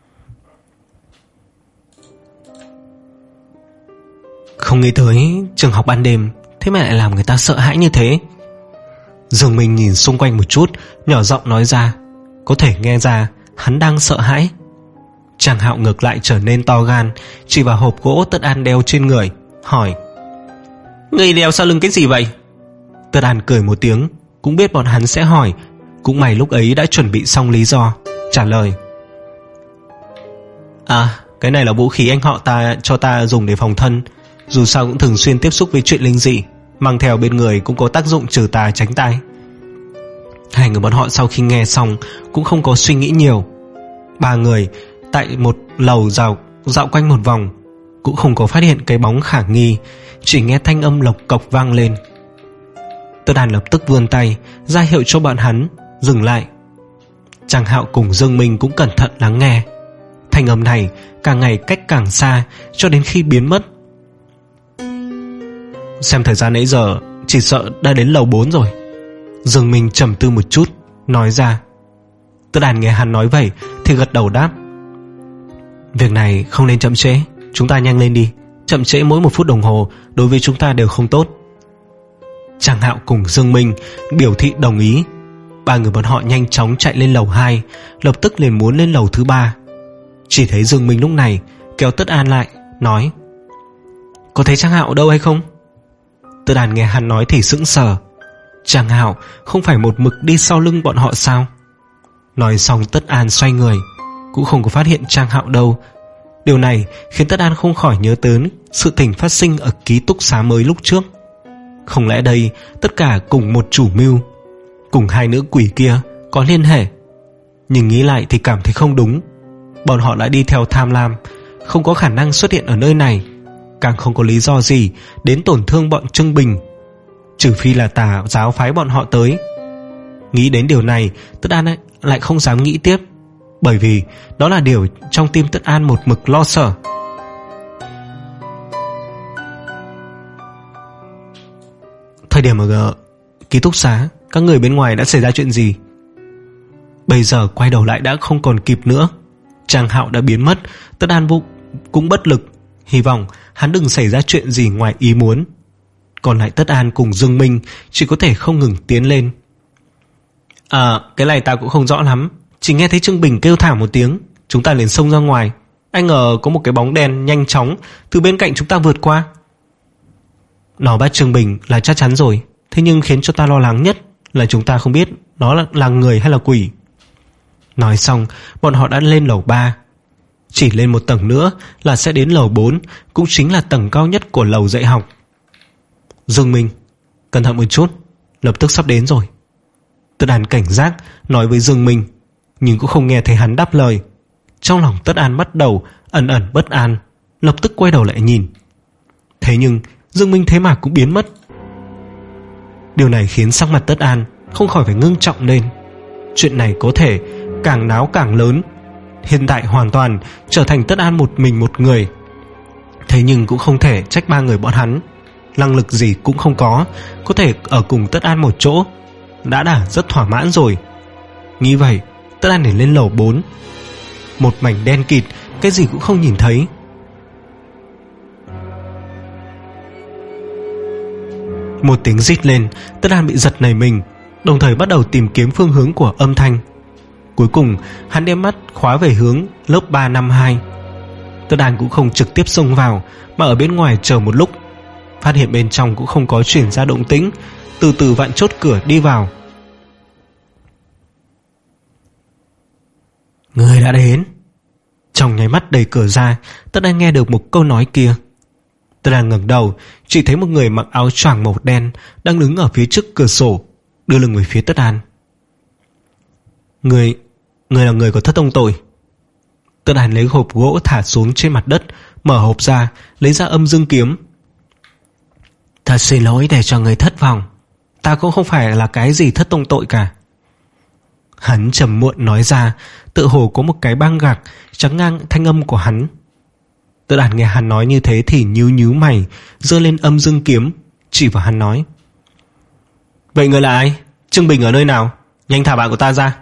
Không nghĩ tới trường học ban đêm thế mà lại làm người ta sợ hãi như thế. Dương Minh nhìn xung quanh một chút, nhỏ giọng nói ra, có thể nghe ra hắn đang sợ hãi. Trang Hạo ngược lại trở nên to gan, chỉ vào hộp gỗ Tất An đeo trên người, hỏi: Người đeo sau lưng cái gì vậy? Tất An cười một tiếng, cũng biết bọn hắn sẽ hỏi. Cũng may lúc ấy đã chuẩn bị xong lý do, trả lời: À, cái này là vũ khí anh họ ta cho ta dùng để phòng thân. Dù sao cũng thường xuyên tiếp xúc với chuyện linh dị, mang theo bên người cũng có tác dụng trừ tà tránh tai. Hai người bọn họ sau khi nghe xong cũng không có suy nghĩ nhiều. Ba người tại một lầu dạo, dạo quanh một vòng, cũng không có phát hiện cái bóng khả nghi, chỉ nghe thanh âm lộc cộc vang lên. Tất An lập tức vươn tay ra hiệu cho bọn hắn dừng lại. Trang Hạo cùng Dương Minh cũng cẩn thận lắng nghe. Thanh âm này càng ngày cách càng xa, cho đến khi biến mất. Xem thời gian nãy giờ chỉ sợ đã đến lầu bốn rồi. Dương Minh trầm tư một chút, nói ra. Tất An nghe hắn nói vậy thì gật đầu đáp: Việc này không nên chậm trễ, chúng ta nhanh lên đi. Chậm trễ mỗi một phút đồng hồ đối với chúng ta đều không tốt. Trang Hạo cùng Dương Minh biểu thị đồng ý. Ba người bọn họ nhanh chóng chạy lên lầu hai, lập tức liền muốn lên lầu thứ ba. Chỉ thấy Dương Minh lúc này kéo Tất An lại, nói: Có thấy Trang Hạo ở đâu hay không? Tất An nghe hắn nói thì sững sờ. Trang Hạo không phải một mực đi sau lưng bọn họ sao? Nói xong Tất An xoay người, cũng không có phát hiện Trang Hạo đâu. Điều này khiến Tất An không khỏi nhớ tới sự tình phát sinh ở ký túc xá mới lúc trước. Không lẽ đây tất cả cùng một chủ mưu, cùng hai nữ quỷ kia có liên hệ? Nhưng nghĩ lại thì cảm thấy không đúng. Bọn họ đã đi theo tham lam, không có khả năng xuất hiện ở nơi này, càng không có lý do gì đến tổn thương bọn Trương Bình, trừ phi là tà giáo phái bọn họ tới. Nghĩ đến điều này, Tất An lại không dám nghĩ tiếp, bởi vì đó là điều trong tim Tất An một mực lo sợ. Thời điểm ở ký túc xá, các người bên ngoài đã xảy ra chuyện gì? Bây giờ quay đầu lại đã không còn kịp nữa. Trang Hạo đã biến mất, Tất An Vũ cũng bất lực, hy vọng hắn đừng xảy ra chuyện gì ngoài ý muốn. Còn lại Tất An cùng Dương Minh chỉ có thể không ngừng tiến lên. À, cái này ta cũng không rõ lắm, chỉ nghe thấy Trương Bình kêu thảm một tiếng, chúng ta liền xông ra ngoài. Anh ngờ có một cái bóng đen nhanh chóng từ bên cạnh chúng ta vượt qua. Nó bắt Trương Bình là chắc chắn rồi, thế nhưng khiến cho ta lo lắng nhất là chúng ta không biết nó là, là người hay là quỷ. Nói xong bọn họ đã lên lầu ba. Chỉ lên một tầng nữa là sẽ đến lầu bốn, cũng chính là tầng cao nhất của lầu dạy học. Dương Minh, cẩn thận một chút, lập tức sắp đến rồi. Tất An cảnh giác nói với Dương Minh, nhưng cũng không nghe thấy hắn đáp lời. Trong lòng Tất An bắt đầu ẩn ẩn bất an, lập tức quay đầu lại nhìn. Thế nhưng Dương Minh thế mà cũng biến mất. Điều này khiến sắc mặt Tất An không khỏi phải ngưng trọng lên. Chuyện này có thể càng náo càng lớn, hiện tại hoàn toàn trở thành Tất An một mình một người. Thế nhưng cũng không thể trách ba người bọn hắn, năng lực gì cũng không có, có thể ở cùng Tất An một chỗ đã đã rất thỏa mãn rồi. Nghĩ vậy, Tất An để lên lầu bốn. Một mảnh đen kịt, cái gì cũng không nhìn thấy. Một tiếng rít lên, Tất An bị giật nảy mình, đồng thời bắt đầu tìm kiếm phương hướng của âm thanh. Cuối cùng hắn đem mắt khóa về hướng lớp ba năm hai. Tất An cũng không trực tiếp xông vào, mà ở bên ngoài chờ một lúc. Phát hiện bên trong cũng không có chuyển ra động tĩnh, từ từ vặn chốt cửa đi vào. Người đã đến. Trong nháy mắt đẩy cửa ra, Tất An nghe được một câu nói kia. Tất An ngẩng đầu, chỉ thấy một người mặc áo choàng màu đen đang đứng ở phía trước cửa sổ, đưa lưng về phía Tất An. Người, người là người của Thất Tông Tội. Tất An lấy hộp gỗ thả xuống trên mặt đất, mở hộp ra, lấy ra âm dương kiếm. Thật xin lỗi để cho người thất vọng, ta cũng không phải là cái gì Thất Tông Tội cả. Hắn trầm muộn nói ra, tự hồ có một cái băng gạc chắn ngang thanh âm của hắn. Tất An nghe hắn nói như thế thì nhíu nhíu mày, giơ lên âm dương kiếm, chỉ vào hắn nói: Vậy người là ai? Trương Bình ở nơi nào? Nhanh thả bạn của ta ra.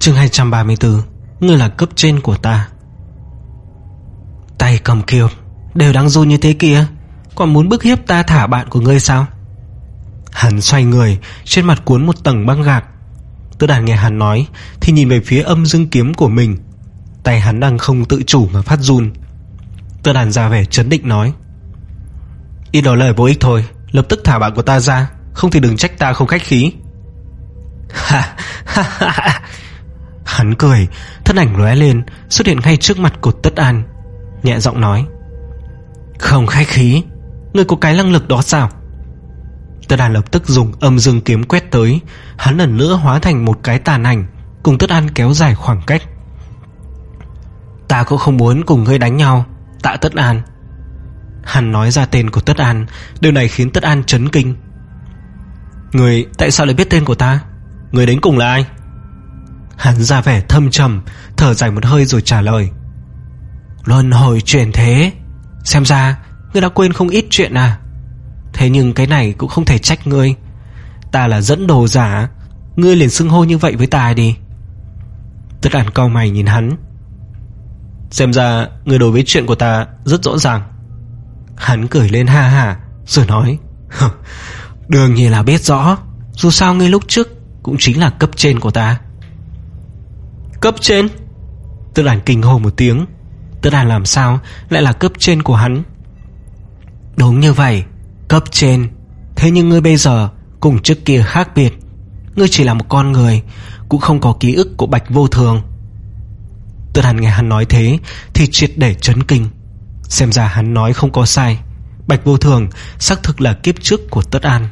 Chương hai trăm ba mươi tư. Ngươi là cấp trên của ta. Tay cầm kiều đều đang run như thế kia, còn muốn bức hiếp ta thả bạn của ngươi sao? Hắn xoay người, trên mặt cuốn một tầng băng gạc. Tứ Đàn nghe hắn nói thì nhìn về phía âm dương kiếm của mình. Tay hắn đang không tự chủ mà phát run. Tứ Đàn ra vẻ trấn định nói: ít nói lời vô ích thôi, lập tức thả bạn của ta ra, không thì đừng trách ta không khách khí. Ha ha ha. Hắn cười, thân ảnh lóe lên, xuất hiện ngay trước mặt của Tất An, nhẹ giọng nói: không khách khí? Ngươi có cái năng lực đó sao? Tất An lập tức dùng âm dương kiếm quét tới. Hắn lần nữa hóa thành một cái tàn ảnh, cùng Tất An kéo dài khoảng cách. Ta cũng không muốn cùng ngươi đánh nhau, Tạ Tất An. Hắn nói ra tên của Tất An. Điều này khiến Tất An chấn kinh. Ngươi tại sao lại biết tên của ta? Ngươi đến cùng là ai? Hắn ra vẻ thâm trầm, thở dài một hơi rồi trả lời: luân hồi chuyển thế. Xem ra ngươi đã quên không ít chuyện à? Thế nhưng cái này cũng không thể trách ngươi. Ta là dẫn đồ giả, ngươi liền xưng hô như vậy với ta đi. Tất An cau mày nhìn hắn. Xem ra ngươi đối với chuyện của ta rất rõ ràng. Hắn cười lên ha ha rồi nói: đương nhiên là biết rõ, dù sao ngươi lúc trước cũng chính là cấp trên của ta. Cấp trên? Tất An kinh hô một tiếng. Tất An làm sao lại là cấp trên của hắn? Đúng như vậy, cấp trên. Thế nhưng ngươi bây giờ cùng trước kia khác biệt. Ngươi chỉ là một con người, cũng không có ký ức của Bạch Vô Thường. Tất An nghe hắn nói thế thì triệt để chấn kinh. Xem ra hắn nói không có sai. Bạch Vô Thường xác thực là kiếp trước của Tất An.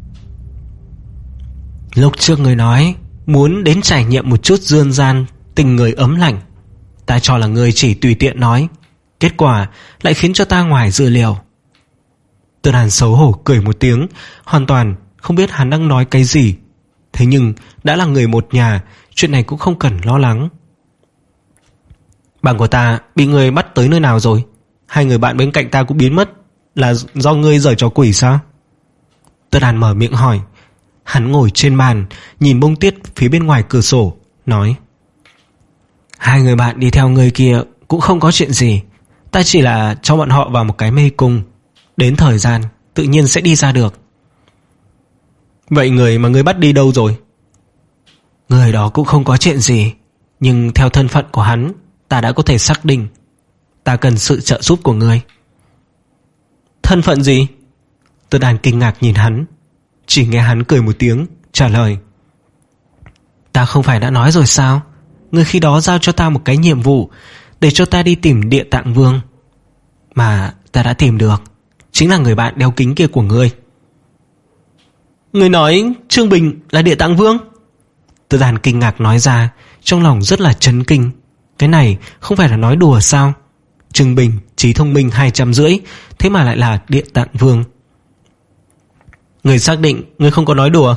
Lúc trước ngươi nói muốn đến trải nghiệm một chút dương gian tình người ấm lạnh. Ta cho là ngươi chỉ tùy tiện nói, kết quả lại khiến cho ta ngoài dự liệu. Tất An xấu hổ cười một tiếng, hoàn toàn không biết hắn đang nói cái gì. Thế nhưng đã là người một nhà, chuyện này cũng không cần lo lắng. Bạn của ta bị người bắt tới nơi nào rồi? Hai người bạn bên cạnh ta cũng biến mất, là do ngươi giở trò quỷ sao? Tất An mở miệng hỏi. Hắn ngồi trên bàn, nhìn bông tuyết phía bên ngoài cửa sổ, nói: hai người bạn đi theo người kia cũng không có chuyện gì. Ta chỉ là cho bọn họ vào một cái mê cung, đến thời gian tự nhiên sẽ đi ra được. Vậy người mà ngươi bắt đi đâu rồi? Người đó cũng không có chuyện gì, nhưng theo thân phận của hắn, ta đã có thể xác định ta cần sự trợ giúp của ngươi. Thân phận gì? Tất An kinh ngạc nhìn hắn. Chỉ nghe hắn cười một tiếng, trả lời: ta không phải đã nói rồi sao? Ngươi khi đó giao cho ta một cái nhiệm vụ, để cho ta đi tìm Địa Tạng Vương. Mà ta đã tìm được, chính là người bạn đeo kính kia của ngươi. Ngươi nói Trương Bình là Địa Tạng Vương? Tất An kinh ngạc nói ra, trong lòng rất là chấn kinh. Cái này không phải là nói đùa sao? Trương Bình trí thông minh hai trăm rưỡi, thế mà lại là Địa Tạng Vương. Ngươi xác định ngươi không có nói đùa?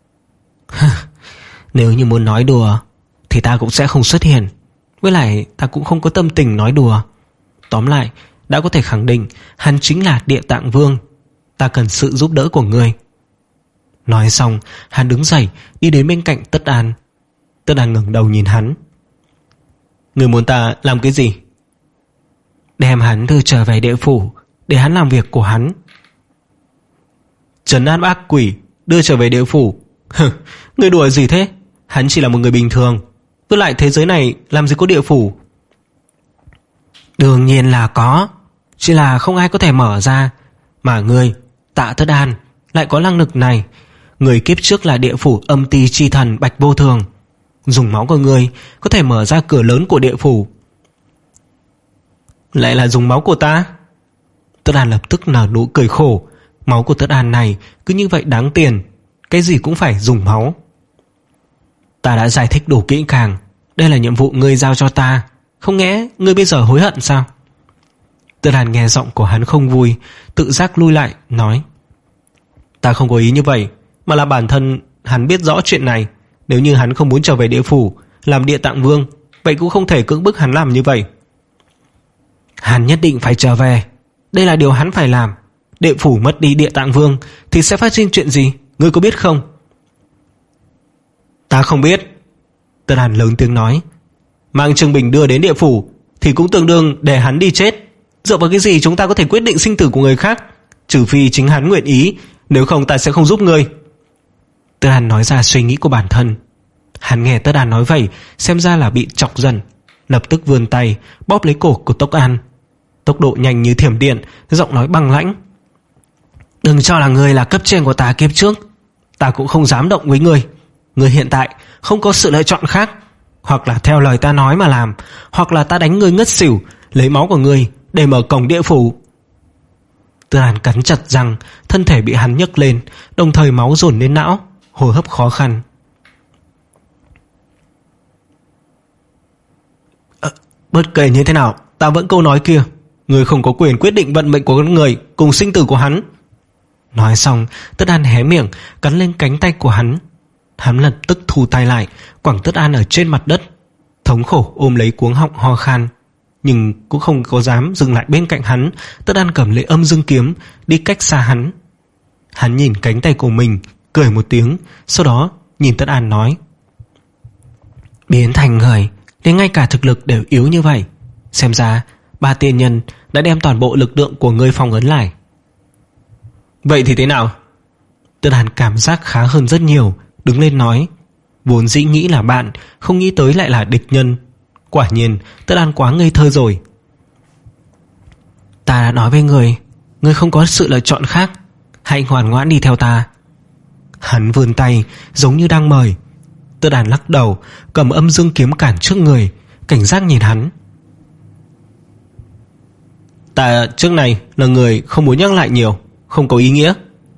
Nếu như muốn nói đùa thì ta cũng sẽ không xuất hiện. Với lại ta cũng không có tâm tình nói đùa. Tóm lại, đã có thể khẳng định hắn chính là Địa Tạng Vương. Ta cần sự giúp đỡ của ngươi. Nói xong, hắn đứng dậy đi đến bên cạnh Tất An. Tất An ngẩng đầu nhìn hắn. Ngươi muốn ta làm cái gì? Đem hắn đưa trở về địa phủ, để hắn làm việc của hắn. Trấn an ác quỷ, đưa trở về địa phủ? Ngươi đùa gì thế? Hắn chỉ là một người bình thường. Với lại thế giới này làm gì có địa phủ? Đương nhiên là có, chỉ là không ai có thể mở ra. Mà ngươi, Tạ Tất An, lại có năng lực này. Người kiếp trước là địa phủ âm ti chi thần Bạch Vô Thường. Dùng máu của ngươi có thể mở ra cửa lớn của địa phủ. Lại là dùng máu của ta? Tất An lập tức nở nụ cười khổ. Máu của Tất An này cứ như vậy đáng tiền, cái gì cũng phải dùng máu. Ta đã giải thích đủ kỹ càng, đây là nhiệm vụ ngươi giao cho ta. Không nghe ngươi bây giờ hối hận sao? Tất An nghe giọng của hắn không vui, tự giác lui lại, nói: ta không có ý như vậy, mà là bản thân hắn biết rõ chuyện này. Nếu như hắn không muốn trở về địa phủ làm Địa Tạng Vương, vậy cũng không thể cưỡng bức hắn làm như vậy. Hắn nhất định phải trở về, đây là điều hắn phải làm. Địa phủ mất đi Địa Tạng Vương thì sẽ phát sinh chuyện gì, ngươi có biết không? Ta không biết. Tất An lớn tiếng nói: Mang Trương Bình đưa đến địa phủ thì cũng tương đương để hắn đi chết. Dựa vào cái gì chúng ta có thể quyết định sinh tử của người khác? Trừ phi chính hắn nguyện ý, nếu không ta sẽ không giúp ngươi. Tất An nói ra suy nghĩ của bản thân. Hắn nghe Tất An nói vậy, xem ra là bị chọc giận, lập tức vươn tay bóp lấy cổ của Tốc An. Tốc độ nhanh như thiểm điện, giọng nói băng lãnh: Đừng cho là ngươi là cấp trên của ta kiếp trước, ta cũng không dám động với ngươi. Ngươi hiện tại không có sự lựa chọn khác, hoặc là theo lời ta nói mà làm, hoặc là ta đánh ngươi ngất xỉu, lấy máu của ngươi để mở cổng địa phủ. Tất An cắn chặt răng, thân thể bị hắn nhấc lên, đồng thời máu dồn lên não, hô hấp khó khăn. À, bất kể như thế nào, ta vẫn câu nói kia, ngươi không có quyền quyết định vận mệnh của con người cùng sinh tử của hắn. Nói xong, Tất An hé miệng cắn lên cánh tay của hắn. Hắn lập tức thu tay lại, quẳng Tất An ở trên mặt đất, thống khổ ôm lấy cuống họng ho khan, nhưng cũng không có dám dừng lại bên cạnh hắn. Tất An cầm lấy âm dương kiếm đi cách xa hắn. Hắn nhìn cánh tay của mình, cười một tiếng, sau đó nhìn Tất An nói: Biến thành người đến ngay cả thực lực đều yếu như vậy, xem ra ba tiên nhân đã đem toàn bộ lực lượng của ngươi phong ấn lại. Vậy thì thế nào? Tất An cảm giác khá hơn rất nhiều, đứng lên nói: Vốn dĩ nghĩ là bạn, không nghĩ tới lại là địch nhân. Quả nhiên Tất An quá ngây thơ rồi. Ta đã nói với người, ngươi không có sự lựa chọn khác, hãy ngoan ngoãn đi theo ta. Hắn vươn tay giống như đang mời. Tất An lắc đầu, cầm âm dương kiếm cản trước người, cảnh giác nhìn hắn. Ta trước này là người không muốn nhắc lại nhiều, không có ý nghĩa.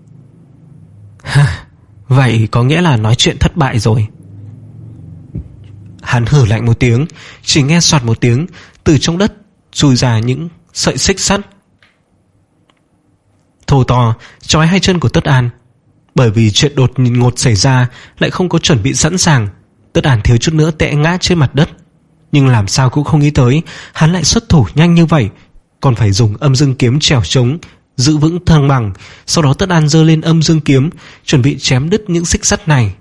Vậy có nghĩa là nói chuyện thất bại rồi. Hắn hử lạnh một tiếng, chỉ nghe soạt một tiếng, từ trong đất chui ra những sợi xích sắt thô to trói hai chân của Tất An. Bởi vì chuyện đột ngột xảy ra, lại không có chuẩn bị sẵn sàng, Tất An thiếu chút nữa tệ ngã trên mặt đất. Nhưng làm sao cũng không nghĩ tới hắn lại xuất thủ nhanh như vậy, còn phải dùng âm dương kiếm trèo trống, giữ vững thăng bằng. Sau đó Tất An giơ lên âm dương kiếm, chuẩn bị chém đứt những xích sắt này.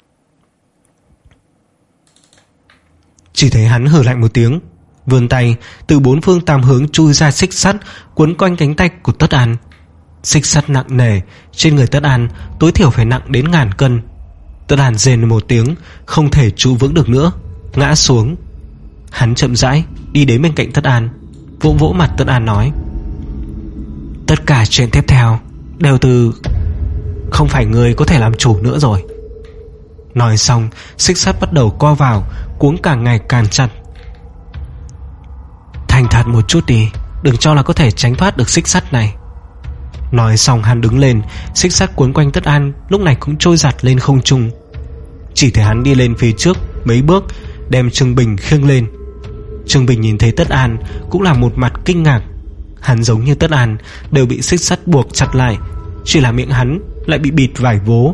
Chỉ thấy hắn hử lạnh một tiếng, vươn tay từ bốn phương tám hướng chui ra xích sắt, quấn quanh cánh tay của Tất An. Xích sắt nặng nề, trên người Tất An tối thiểu phải nặng đến ngàn cân. Tất An rên một tiếng, không thể trụ vững được nữa, ngã xuống. Hắn chậm rãi đi đến bên cạnh Tất An, vỗ vỗ mặt Tất An nói: Tất cả chuyện tiếp theo đều từ không phải người có thể làm chủ nữa rồi. Nói xong, xích sắt bắt đầu co vào, cuống càng ngày càng chặt. Thành thật một chút đi, đừng cho là có thể tránh thoát được xích sắt này. Nói xong hắn đứng lên, xích sắt cuốn quanh Tất An lúc này cũng trôi giặt lên không trung. Chỉ thấy hắn đi lên phía trước mấy bước, đem Trương Bình khiêng lên. Trương Bình nhìn thấy Tất An cũng là một mặt kinh ngạc. Hắn giống như Tất An đều bị xích sắt buộc chặt lại, chỉ là miệng hắn lại bị bịt vải vố.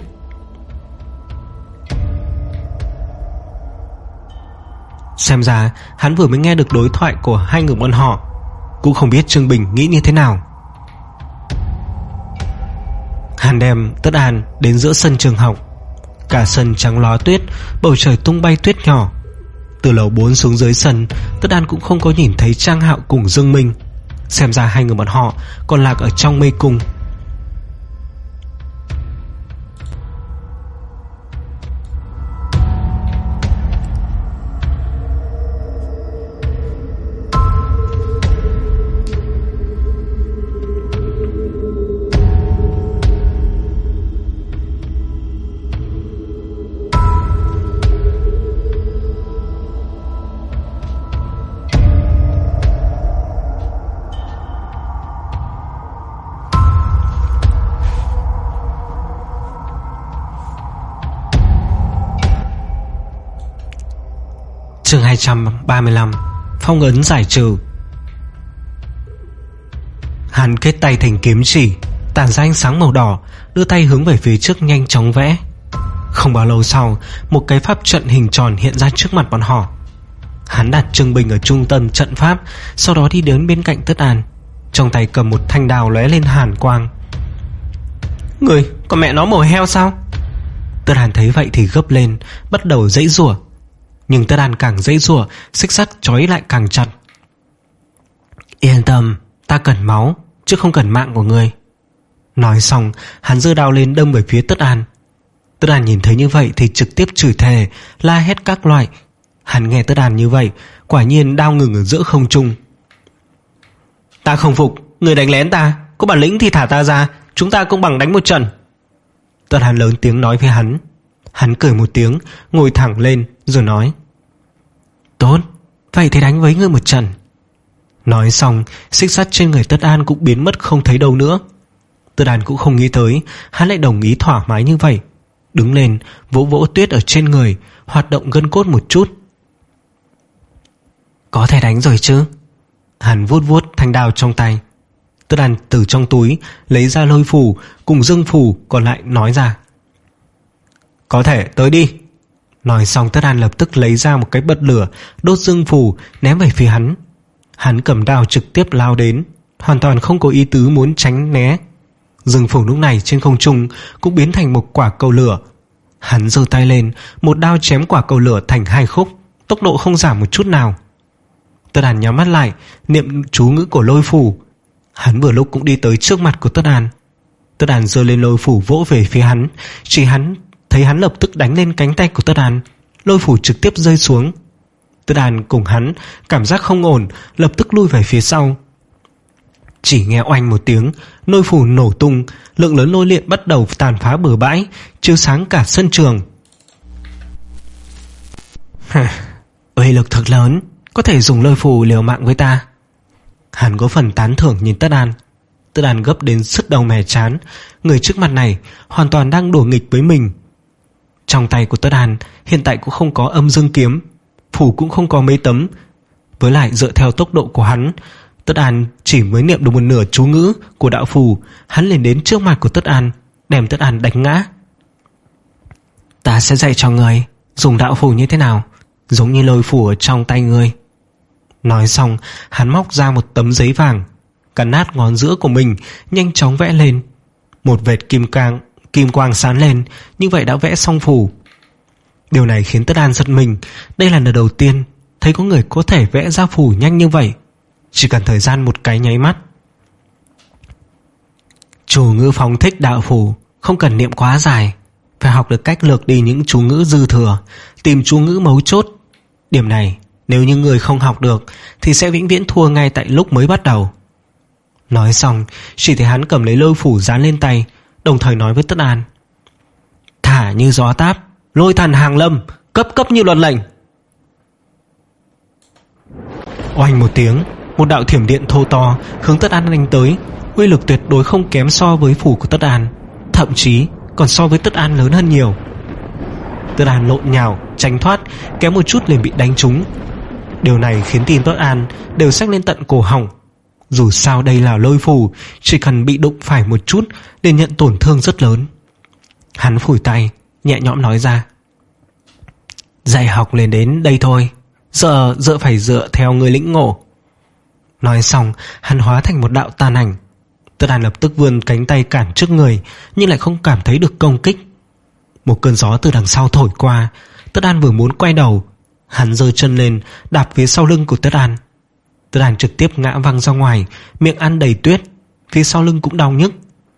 Xem ra hắn vừa mới nghe được đối thoại của hai người bọn họ, cũng không biết Trương Bình nghĩ như thế nào. Hắn đem Tất An đến giữa sân trường học. Cả sân trắng lóa tuyết, bầu trời tung bay tuyết nhỏ. Từ lầu bốn xuống dưới sân, Tất An cũng không có nhìn thấy Trang Hạo cùng Dương Minh. Xem ra hai người bọn họ còn lạc ở trong mê cung. Chương hai trăm ba mươi lăm. Phong ấn giải trừ. Hắn kết tay thành kiếm chỉ, tản ra ánh sáng màu đỏ, đưa tay hướng về phía trước nhanh chóng vẽ. Không bao lâu sau, một cái pháp trận hình tròn hiện ra trước mặt bọn họ. Hắn đặt Trương Bình ở trung tâm trận pháp, sau đó đi đến bên cạnh Tất An, trong tay cầm một thanh đao lóe lên hàn quang. Người, con mẹ nó màu heo sao? Tất An thấy vậy thì gấp lên, bắt đầu giãy giụa. Nhưng Tất An càng giãy giụa, xích sắt trói lại càng chặt. Yên tâm, ta cần máu chứ không cần mạng của ngươi. Nói xong, hắn giơ đao lên đâm về phía Tất An. Tất An nhìn thấy như vậy thì trực tiếp chửi thề, la hét các loại. Hắn nghe Tất An như vậy, quả nhiên đao ngừng ở giữa không trung. Ta không phục, người đánh lén ta, có bản lĩnh thì thả ta ra, chúng ta cũng bằng đánh một trận. Tất An lớn tiếng nói với hắn. Hắn cười một tiếng, ngồi thẳng lên rồi nói: Tốt, vậy thì đánh với ngươi một trận. Nói xong, xích sắt trên người Tất An cũng biến mất không thấy đâu nữa. Tất An cũng không nghĩ tới hắn lại đồng ý thoải mái như vậy. Đứng lên, vỗ vỗ tuyết ở trên người, hoạt động gân cốt một chút. Có thể đánh rồi chứ? Hắn vuốt vuốt thanh đao trong tay. Tất An từ trong túi lấy ra lôi phù cùng dương phù còn lại nói ra: Có thể, tới đi. Nói xong, Tất An lập tức lấy ra một cái bật lửa, đốt dương phù ném về phía hắn. Hắn cầm đao trực tiếp lao đến, hoàn toàn không có ý tứ muốn tránh né. Dương phù lúc này trên không trung cũng biến thành một quả cầu lửa. Hắn giơ tay lên, một đao chém quả cầu lửa thành hai khúc, tốc độ không giảm một chút nào. Tất An nhắm mắt lại, niệm chú ngữ của lôi phù. Hắn vừa lúc cũng đi tới trước mặt của Tất An. Tất An giơ lên lôi phù vỗ về phía hắn. Chỉ hắn thấy hắn lập tức đánh lên cánh tay của Tất An, lôi phù trực tiếp rơi xuống. Tất An cùng hắn cảm giác không ổn, lập tức lui về phía sau. Chỉ nghe oanh một tiếng, lôi phù nổ tung, lượng lớn lôi điện bắt đầu tàn phá bờ bãi, chiếu sáng cả sân trường. Uy lực thật lớn, có thể dùng lôi phù liều mạng với ta. Hắn có phần tán thưởng nhìn Tất An. Tất An gấp đến sứt đầu mẻ chán. Người trước mặt này hoàn toàn đang đùa nghịch với mình. Trong tay của Tất An hiện tại cũng không có âm dương kiếm, phù cũng không có mấy tấm. Với lại dựa theo tốc độ của hắn, Tất An chỉ mới niệm được một nửa chú ngữ của đạo phù, hắn liền đến trước mặt của Tất An, đem Tất An đánh ngã. Ta sẽ dạy cho người dùng đạo phù như thế nào, giống như lôi phù ở trong tay ngươi. Nói xong, hắn móc ra một tấm giấy vàng, cắn nát ngón giữa của mình, nhanh chóng vẽ lên. Một vệt kim cang, kim quang sáng lên, như vậy đã vẽ xong phù. Điều này khiến Tất An giật mình. Đây là lần đầu tiên thấy có người có thể vẽ ra phù nhanh như vậy, chỉ cần thời gian một cái nháy mắt. Chú ngữ phóng thích đạo phù không cần niệm quá dài, phải học được cách lược đi những chú ngữ dư thừa, tìm chú ngữ mấu chốt. Điểm này nếu như người không học được thì sẽ vĩnh viễn thua ngay tại lúc mới bắt đầu. Nói xong, chỉ thấy hắn cầm lấy lôi phủ dán lên tay, đồng thời nói với Tất An: Thả như gió táp, lôi thần hàng lâm, cấp cấp như luật lệnh. Oanh một tiếng, một đạo thiểm điện thô to hướng Tất An đánh tới, uy lực tuyệt đối không kém so với phủ của Tất An, thậm chí còn so với Tất An lớn hơn nhiều. Tất An lộn nhào tránh thoát, kém một chút liền bị đánh trúng. Điều này khiến tim Tất An đều xách lên tận cổ họng. Dù sao đây là lôi phù, chỉ cần bị đụng phải một chút liền nhận tổn thương rất lớn. Hắn phủi tay, nhẹ nhõm nói ra: Dạy học liền đến đây thôi, giờ dựa phải dựa theo người lĩnh ngộ. Nói xong, hắn hóa thành một đạo tàn ảnh. Tất An lập tức vươn cánh tay cản trước người, nhưng lại không cảm thấy được công kích. Một cơn gió từ đằng sau thổi qua. Tất An vừa muốn quay đầu, hắn giơ chân lên đạp phía sau lưng của Tất An. Tất An trực tiếp ngã văng ra ngoài, miệng ăn đầy tuyết, phía sau lưng cũng đau nhức.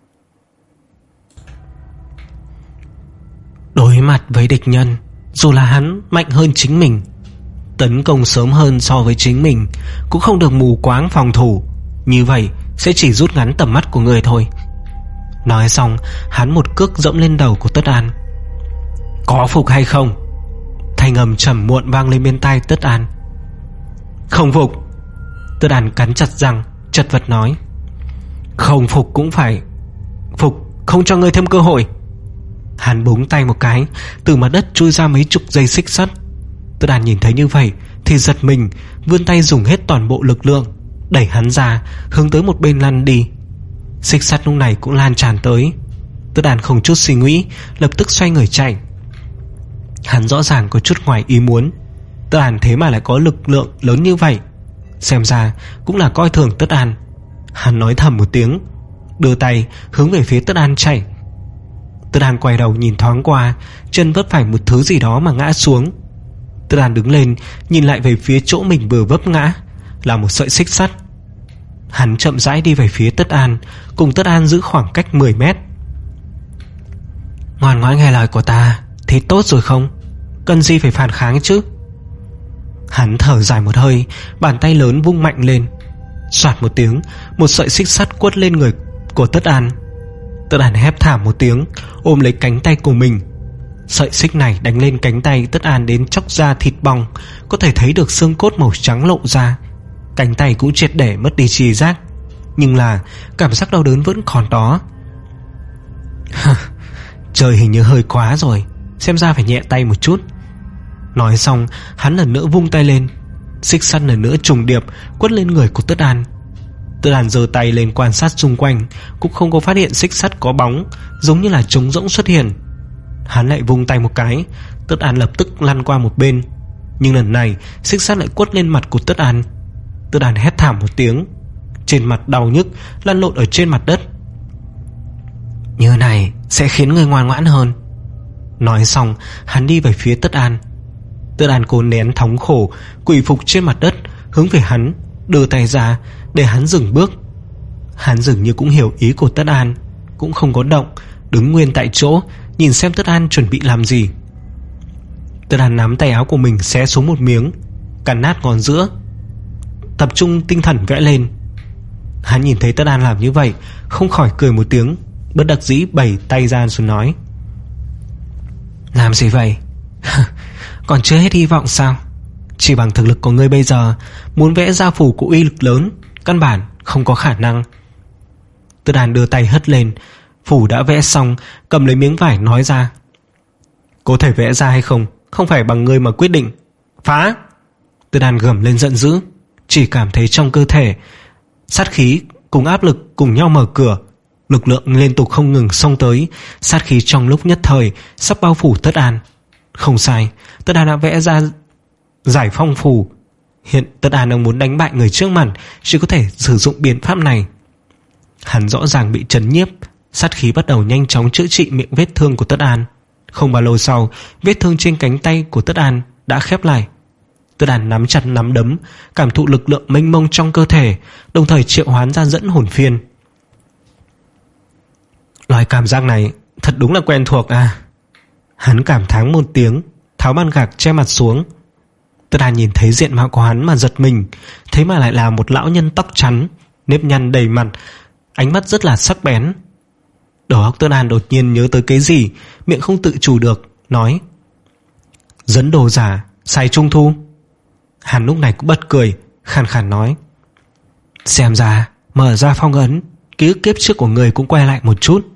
Đối mặt với địch nhân, dù là hắn mạnh hơn chính mình, tấn công sớm hơn so với chính mình, cũng không được mù quáng phòng thủ. Như vậy sẽ chỉ rút ngắn tầm mắt của người thôi. Nói xong, hắn một cước dẫm lên đầu của Tất An. Có phục hay không? Thanh âm trầm muộn vang lên bên tai Tất An. Không phục. Tất An cắn chặt răng, chật vật nói: Không phục cũng phải phục, không cho ngươi thêm cơ hội. Hắn búng tay một cái, từ mặt đất chui ra mấy chục dây xích sắt. Tất An nhìn thấy như vậy thì giật mình, vươn tay dùng hết toàn bộ lực lượng đẩy hắn ra, hướng tới một bên lăn đi. Xích sắt lúc này cũng lan tràn tới. Tất An không chút suy nghĩ, lập tức xoay người chạy. Hắn rõ ràng có chút ngoài ý muốn. Tất An thế mà lại có lực lượng lớn như vậy, xem ra cũng là coi thường Tất An. Hắn nói thầm một tiếng, đưa tay hướng về phía Tất An chạy. Tất An quay đầu nhìn thoáng qua, chân vấp phải một thứ gì đó mà ngã xuống. Tất An đứng lên, nhìn lại về phía chỗ mình vừa vấp ngã, là một sợi xích sắt. Hắn chậm rãi đi về phía Tất An, cùng Tất An giữ khoảng cách mười mét. Ngoan ngoãn nghe lời của ta thì tốt rồi không? Cần gì phải phản kháng chứ? Hắn thở dài một hơi, bàn tay lớn vung mạnh lên. Soạt một tiếng, một sợi xích sắt quất lên người của Tất An. Tất An hét thảm một tiếng, ôm lấy cánh tay của mình. Sợi xích này đánh lên cánh tay Tất An đến chóc da thịt bong, có thể thấy được xương cốt màu trắng lộ ra. Cánh tay cũng triệt để mất đi tri giác, nhưng là cảm giác đau đớn vẫn còn đó. Trời hình như hơi quá rồi, xem ra phải nhẹ tay một chút. Nói xong, hắn lần nữa vung tay lên. Xích sắt lần nữa trùng điệp quất lên người của Tất An. Tất An giơ tay lên quan sát xung quanh, cũng không có phát hiện xích sắt có bóng, giống như là trống rỗng xuất hiện. Hắn lại vung tay một cái, Tất An lập tức lăn qua một bên. Nhưng lần này xích sắt lại quất lên mặt của Tất An. Tất An hét thảm một tiếng, trên mặt đau nhức, lăn lộn ở trên mặt đất. Như này sẽ khiến người ngoan ngoãn hơn. Nói xong, hắn đi về phía Tất An. Tất An cố nén thống khổ, quỳ phục trên mặt đất, hướng về hắn, đưa tay ra để hắn dừng bước. Hắn dường như cũng hiểu ý của Tất An, cũng không có động, đứng nguyên tại chỗ, nhìn xem Tất An chuẩn bị làm gì. Tất An nắm tay áo của mình xé xuống một miếng, cắn nát ngón giữa, tập trung tinh thần vẽ lên. Hắn nhìn thấy Tất An làm như vậy, không khỏi cười một tiếng, bất đắc dĩ bày tay ra rồi nói: Làm gì vậy? Còn chưa hết hy vọng sao? Chỉ bằng thực lực của ngươi bây giờ, muốn vẽ ra phù có uy lực lớn, căn bản không có khả năng. Tất An đưa tay hất lên, phù đã vẽ xong, cầm lấy miếng vải nói ra: Có thể vẽ ra hay không, không phải bằng ngươi mà quyết định. Phá! Tất An gầm lên giận dữ, chỉ cảm thấy trong cơ thể sát khí cùng áp lực cùng nhau mở cửa. Lực lượng liên tục không ngừng xông tới, sát khí trong lúc nhất thời sắp bao phủ Tất An. Không sai, Tất An đã vẽ ra giải phong phù. Hiện Tất An đang muốn đánh bại người trước mặt, chỉ có thể sử dụng biện pháp này. Hắn rõ ràng bị chấn nhiếp, sát khí bắt đầu nhanh chóng chữa trị miệng vết thương của Tất An. Không bao lâu sau, vết thương trên cánh tay của Tất An đã khép lại. Tất An nắm chặt nắm đấm, cảm thụ lực lượng mênh mông trong cơ thể, đồng thời triệu hoán ra dẫn hồn phiên. Loại cảm giác này thật đúng là quen thuộc à. Hắn cảm thán một tiếng, tháo băng gạc che mặt xuống. Tất An nhìn thấy diện mạo của hắn mà giật mình, thế mà lại là một lão nhân tóc trắng, nếp nhăn đầy mặt, ánh mắt rất là sắc bén. Đầu óc Tất An đột nhiên nhớ tới cái gì, miệng không tự chủ được, nói: Dẫn đồ giả, sai trung thu. Hắn lúc này cũng bật cười, khàn khàn nói: Xem ra mở ra phong ấn, ký ức kiếp trước của người cũng quay lại một chút.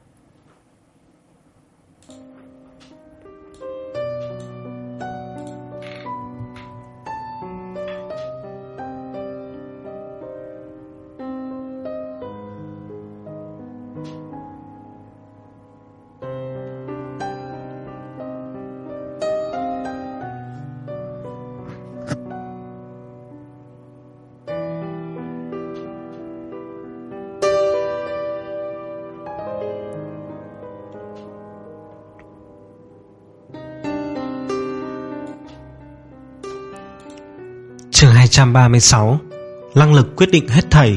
Chương hai trăm ba mươi sáu. Năng lực quyết định hết thảy.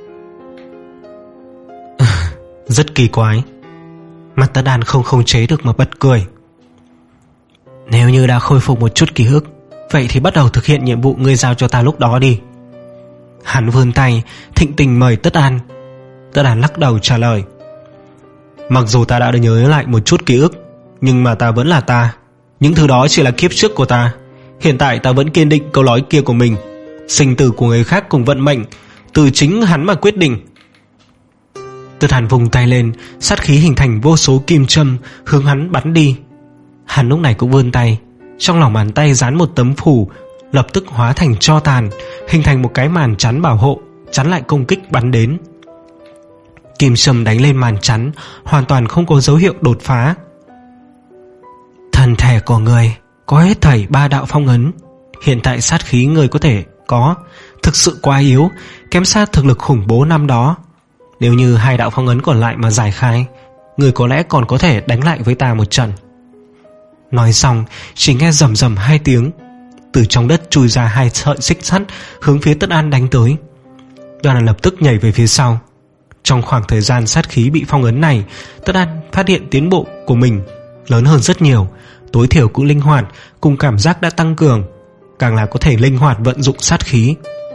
Rất kỳ quái. Mặt Tất An không khống chế được mà bật cười. Nếu như đã khôi phục một chút ký ức, vậy thì bắt đầu thực hiện nhiệm vụ ngươi giao cho ta lúc đó đi. Hắn vươn tay thịnh tình mời Tất An. Tất An lắc đầu trả lời: Mặc dù ta đã nhớ lại một chút ký ức, nhưng mà ta vẫn là ta. Những thứ đó chỉ là kiếp trước của ta. Hiện tại ta vẫn kiên định câu nói kia của mình: sinh tử của người khác cùng vận mệnh từ chính hắn mà quyết định. Tất An vùng tay lên, sát khí hình thành vô số kim châm hướng hắn bắn đi. Hắn lúc này cũng vươn tay, trong lòng bàn tay dán một tấm phù, lập tức hóa thành tro tàn, hình thành một cái màn chắn bảo hộ, chắn lại công kích bắn đến. Kim châm đánh lên màn chắn, hoàn toàn không có dấu hiệu đột phá. Thân thể của người có hết thảy ba đạo phong ấn. Hiện tại sát khí người có thể có thực sự quá yếu, kém xa thực lực khủng bố năm đó. Nếu như hai đạo phong ấn còn lại mà giải khai, người có lẽ còn có thể đánh lại với ta một trận. Nói xong, chỉ nghe rầm rầm hai tiếng, từ trong đất chui ra hai sợi xích sắt hướng phía Tất An đánh tới. Tất An lập tức nhảy về phía sau. Trong khoảng thời gian sát khí bị phong ấn này, Tất An phát hiện tiến bộ của mình lớn hơn rất nhiều, tối thiểu cũng linh hoạt, cùng cảm giác đã tăng cường, càng là có thể linh hoạt vận dụng sát khí.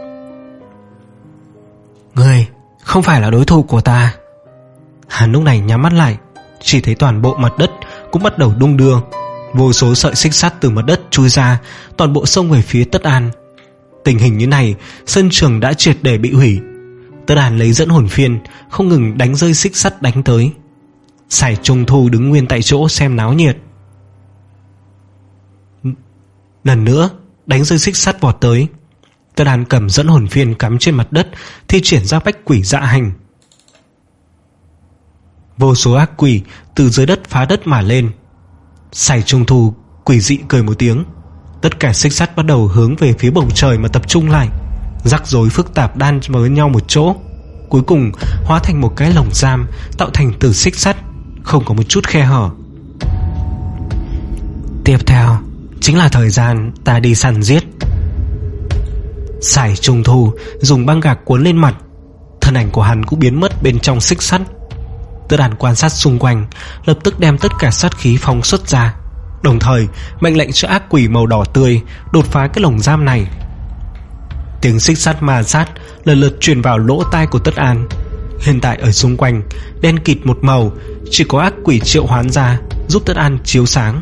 Ngươi không phải là đối thủ của ta. Hắn lúc này nhắm mắt lại, chỉ thấy toàn bộ mặt đất cũng bắt đầu đung đưa, vô số sợi xích sắt từ mặt đất chui ra, toàn bộ xông về phía Tất An. Tình hình như này, sân trường đã triệt để bị hủy. Tất An lấy dẫn hồn phiên, không ngừng đánh rơi xích sắt đánh tới. Sải Trung Thu đứng nguyên tại chỗ xem náo nhiệt. Lần nữa đánh rơi xích sắt vọt tới. Tất An cầm dẫn hồn phiên cắm trên mặt đất, thi triển ra bách quỷ dạ hành. Vô số ác quỷ từ dưới đất phá đất mà lên. Sải Trung Thu quỷ dị cười một tiếng. Tất cả xích sắt bắt đầu hướng về phía bầu trời mà tập trung lại, rắc rối phức tạp đan với nhau một chỗ, cuối cùng hóa thành một cái lồng giam tạo thành từ xích sắt, không có một chút khe hở. Tiếp theo chính là thời gian ta đi săn giết. Sải Trung Thu dùng băng gạc cuốn lên mặt, thân ảnh của hắn cũng biến mất bên trong xích sắt. Tất An quan sát xung quanh, lập tức đem tất cả sát khí phóng xuất ra, đồng thời mệnh lệnh cho ác quỷ màu đỏ tươi đột phá cái lồng giam này. Tiếng xích sắt ma sát lần lượt truyền vào lỗ tai của Tất An. Hiện tại ở xung quanh đen kịt một màu, chỉ có ác quỷ triệu hoán ra giúp Tất An chiếu sáng.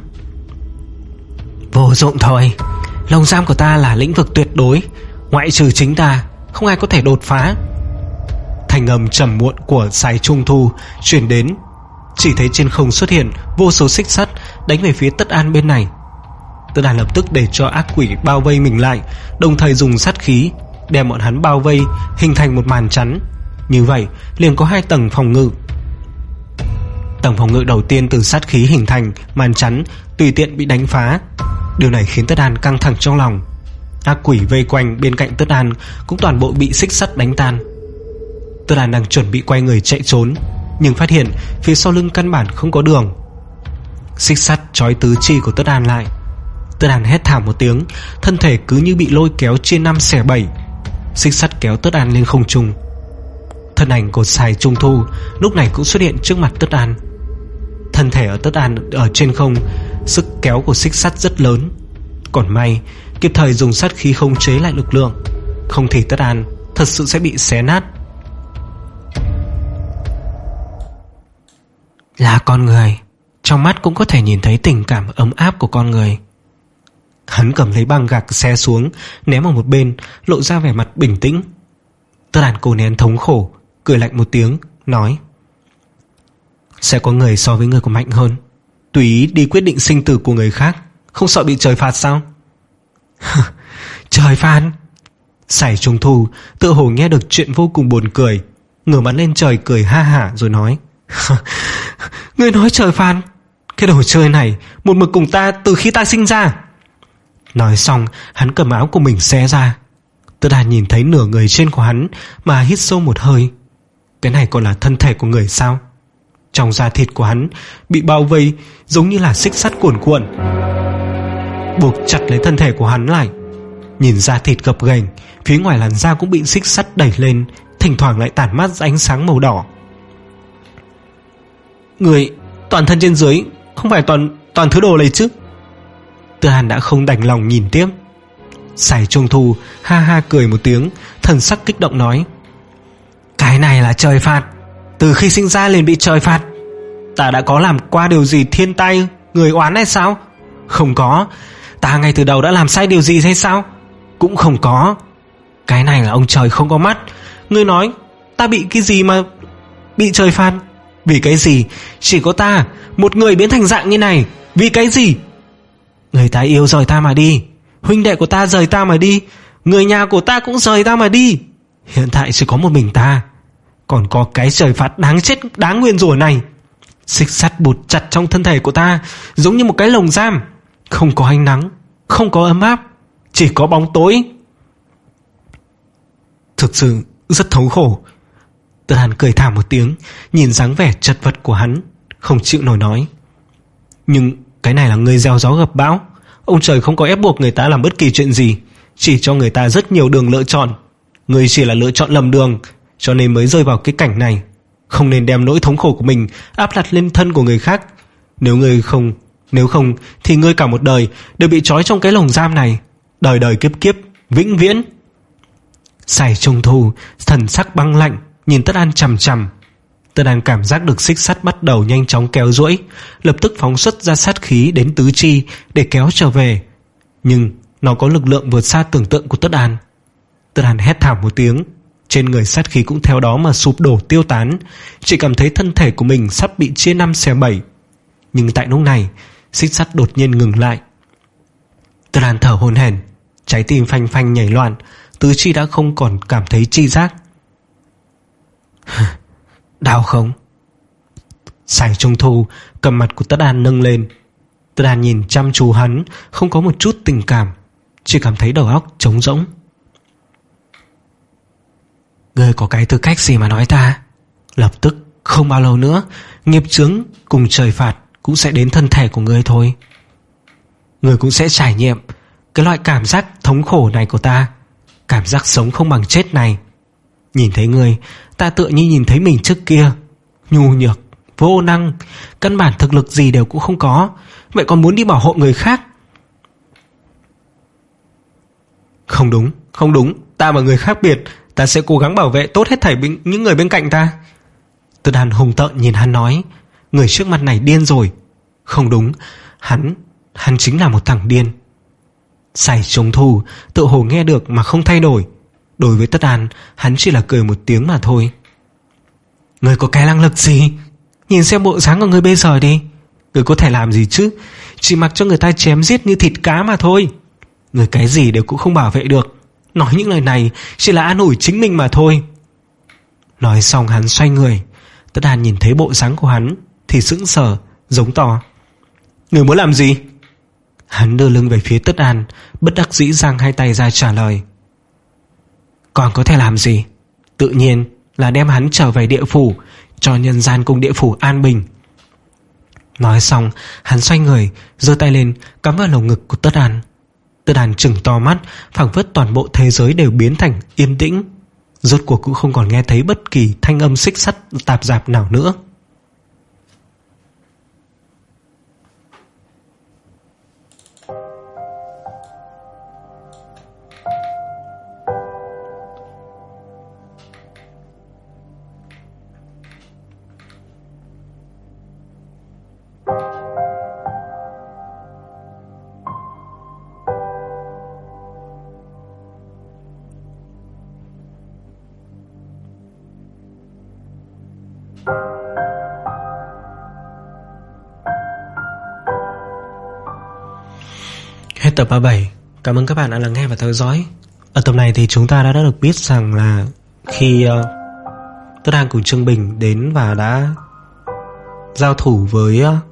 Vô dụng thôi, lồng giam của ta là lĩnh vực tuyệt đối, ngoại trừ chính ta không ai có thể đột phá. Thành âm trầm muộn của Sải Trung Thu truyền đến, chỉ thấy trên không xuất hiện vô số xích sắt đánh về phía Tất An bên này. Tất An lập tức để cho ác quỷ bao vây mình lại, đồng thời dùng sát khí đem bọn hắn bao vây, hình thành một màn chắn. Như vậy liền có hai tầng phòng ngự. Tầng phòng ngự đầu tiên từ sát khí hình thành màn chắn tùy tiện bị đánh phá. Điều này khiến Tất An căng thẳng trong lòng. Ác quỷ vây quanh bên cạnh Tất An cũng toàn bộ bị xích sắt đánh tan. Tất An đang chuẩn bị quay người chạy trốn, nhưng phát hiện phía sau lưng căn bản không có đường. Xích sắt trói tứ chi của Tất An lại. Tất An hét thảm một tiếng, thân thể cứ như bị lôi kéo chia năm xẻ bảy. Xích sắt kéo Tất An lên không trung. Thân ảnh của Sải Trung Thu lúc này cũng xuất hiện trước mặt Tất An. Thân thể ở Tất An ở trên không, sức kéo của xích sắt rất lớn. Còn may kịp thời dùng sát khí khống chế lại lực lượng, không thì Tất An thật sự sẽ bị xé nát. Là con người, trong mắt cũng có thể nhìn thấy tình cảm ấm áp của con người. Hắn cầm lấy băng gạc xé xuống, ném ở một bên, lộ ra vẻ mặt bình tĩnh. Tất An cố nén thống khổ, cười lạnh một tiếng, nói: sẽ có người so với người còn mạnh hơn, tùy ý đi quyết định sinh tử của người khác, không sợ bị trời phạt sao? Trời phạt? Sải Trung Thu tự hồ nghe được chuyện vô cùng buồn cười, ngửa mặt lên trời cười ha hả rồi nói: ngươi nói trời phạt? Cái đồ chơi này một mực cùng ta từ khi ta sinh ra. Nói xong hắn cầm áo của mình xé ra. Tất An nhìn thấy nửa người trên của hắn mà hít sâu một hơi. Cái này còn là thân thể của người sao? Trong da thịt của hắn bị bao vây giống như là xích sắt cuồn cuộn, buộc chặt lấy thân thể của hắn lại. Nhìn da thịt gập ghềnh, phía ngoài làn da cũng bị xích sắt đẩy lên, thỉnh thoảng lại tản mát ánh sáng màu đỏ. Người toàn thân trên dưới không phải toàn toàn thứ đồ này chứ? Tất An đã không đành lòng nhìn tiếp. Sải Trung Thu ha ha cười một tiếng, thần sắc kích động nói: cái này là trời phạt, từ khi sinh ra liền bị trời phạt. Ta đã có làm qua điều gì thiên tai người oán hay sao? Không có. Ta ngay từ đầu đã làm sai điều gì hay sao? Cũng không có. Cái này là ông trời không có mắt. Ngươi nói ta bị cái gì mà bị trời phạt? Vì cái gì chỉ có ta một người biến thành dạng như này? Vì cái gì? Người ta yêu rời ta mà đi, huynh đệ của ta rời ta mà đi, người nhà của ta cũng rời ta mà đi. Hiện tại chỉ có một mình ta, còn có cái trời phạt đáng chết đáng nguyên rủa này. Xích sắt bụt chặt trong thân thể của ta, giống như một cái lồng giam, không có ánh nắng, không có ấm áp, chỉ có bóng tối. Thực sự rất thống khổ. Tất An cười thảm một tiếng, nhìn dáng vẻ chật vật của hắn, không chịu nổi nói: Nhưng Cái này là ngươi gieo gió gặp bão. Ông trời không có ép buộc người ta làm bất kỳ chuyện gì, chỉ cho người ta rất nhiều đường lựa chọn. Ngươi chỉ là lựa chọn lầm đường, cho nên mới rơi vào cái cảnh này. Không nên đem nỗi thống khổ của mình áp đặt lên thân của người khác. Nếu ngươi không Nếu không thì ngươi cả một đời đều bị trói trong cái lồng giam này, đời đời kiếp kiếp, vĩnh viễn. Sài Trung Thu thần sắc băng lạnh nhìn Tất An chằm chằm. Tất An cảm giác được xích sắt bắt đầu nhanh chóng kéo duỗi, lập tức phóng xuất ra sát khí đến tứ chi để kéo trở về. Nhưng nó có lực lượng vượt xa tưởng tượng của Tất An. Tất An hét thảm một tiếng, trên người sát khí cũng theo đó mà sụp đổ tiêu tán, chỉ cảm thấy thân thể của mình sắp bị chia năm xẻ bảy. Nhưng tại lúc này, xích sắt đột nhiên ngừng lại. Tất An thở hổn hển, trái tim phanh phanh nhảy loạn, tứ chi đã không còn cảm thấy chi giác. Đau không? Sài Trung Thu cầm mặt của Tất An nâng lên. Tất An nhìn chăm chú hắn, không có một chút tình cảm, chỉ cảm thấy đầu óc trống rỗng. Ngươi có cái tư cách gì mà nói ta? Lập tức, không bao lâu nữa, nghiệp chướng cùng trời phạt cũng sẽ đến thân thể của ngươi thôi. Ngươi cũng sẽ trải nghiệm cái loại cảm giác thống khổ này của ta, cảm giác sống không bằng chết này. Nhìn thấy ngươi, ta tựa như nhìn thấy mình trước kia, nhu nhược, vô năng, căn bản thực lực gì đều cũng không có, vậy còn muốn đi bảo hộ người khác. Không đúng, không đúng, ta và người khác biệt, ta sẽ cố gắng bảo vệ tốt hết thảy những người bên cạnh ta. Tất An hùng tợn nhìn hắn nói, người trước mặt này điên rồi. Không đúng, hắn Hắn chính là một thằng điên. Sài Trung Thu tự hồ nghe được mà không thay đổi. Đối với Tất An, hắn chỉ là cười một tiếng mà thôi. Người có cái năng lực gì? Nhìn xem bộ dáng của người bây giờ đi. Người có thể làm gì chứ? Chỉ mặc cho người ta chém giết như thịt cá mà thôi. Người cái gì đều cũng không bảo vệ được. Nói những lời này chỉ là an ủi chính mình mà thôi. Nói xong hắn xoay người. Tất An nhìn thấy bộ dáng của hắn thì sững sờ, giống to. Người muốn làm gì? Hắn đưa lưng về phía Tất An, bất đắc dĩ giang hai tay ra trả lời. Còn có thể làm gì? Tự nhiên là đem hắn trở về địa phủ, cho nhân gian cùng địa phủ an bình. Nói xong, hắn xoay người, giơ tay lên cắm vào lồng ngực của Tất An. Tất An trừng to mắt, phảng phất toàn bộ thế giới đều biến thành yên tĩnh. Rốt cuộc cũng không còn nghe thấy bất kỳ thanh âm xích sắt tạp dạp nào nữa. Hết tập ba mươi bảy. Cảm ơn các bạn đã lắng nghe và theo dõi. Ở tập này thì chúng ta đã, đã được biết rằng là khi uh, Tất An cùng Trương Bình đến và đã giao thủ với uh,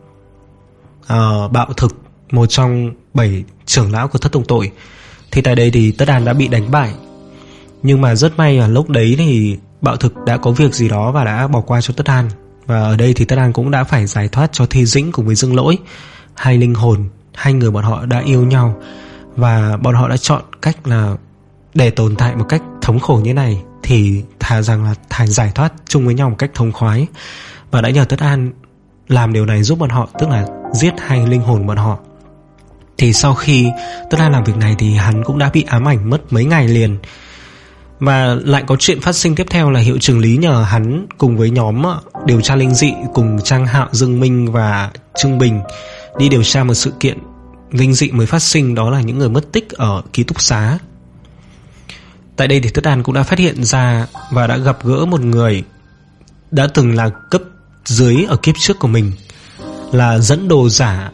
uh, Bạo Thực, một trong bảy trưởng lão của Thất Tông Tội, thì tại đây thì Tất An đã bị đánh bại. Nhưng mà rất may là lúc đấy thì Bạo Thực đã có việc gì đó và đã bỏ qua cho Tất An. Và ở đây thì Tất An cũng đã phải giải thoát cho Thi Dĩnh cùng với Dương Lỗi, hai linh hồn. Hai người bọn họ đã yêu nhau, và bọn họ đã chọn cách là để tồn tại một cách thống khổ như này thì thà rằng là thà giải thoát chung với nhau một cách thống khoái. Và đã nhờ Tất An làm điều này giúp bọn họ, tức là giết hai linh hồn bọn họ. Thì sau khi Tất An làm việc này thì hắn cũng đã bị ám ảnh mất mấy ngày liền. Và lại có chuyện phát sinh tiếp theo là Hiệu Trưởng Lý nhờ hắn cùng với nhóm điều tra linh dị cùng Trang Hạo, Dương Minh và Trương Bình đi điều tra một sự kiện linh dị mới phát sinh, đó là những người mất tích ở ký túc xá. Tại đây thì Tất An cũng đã phát hiện ra và đã gặp gỡ một người đã từng là cấp dưới ở kiếp trước của mình, là dẫn đồ giả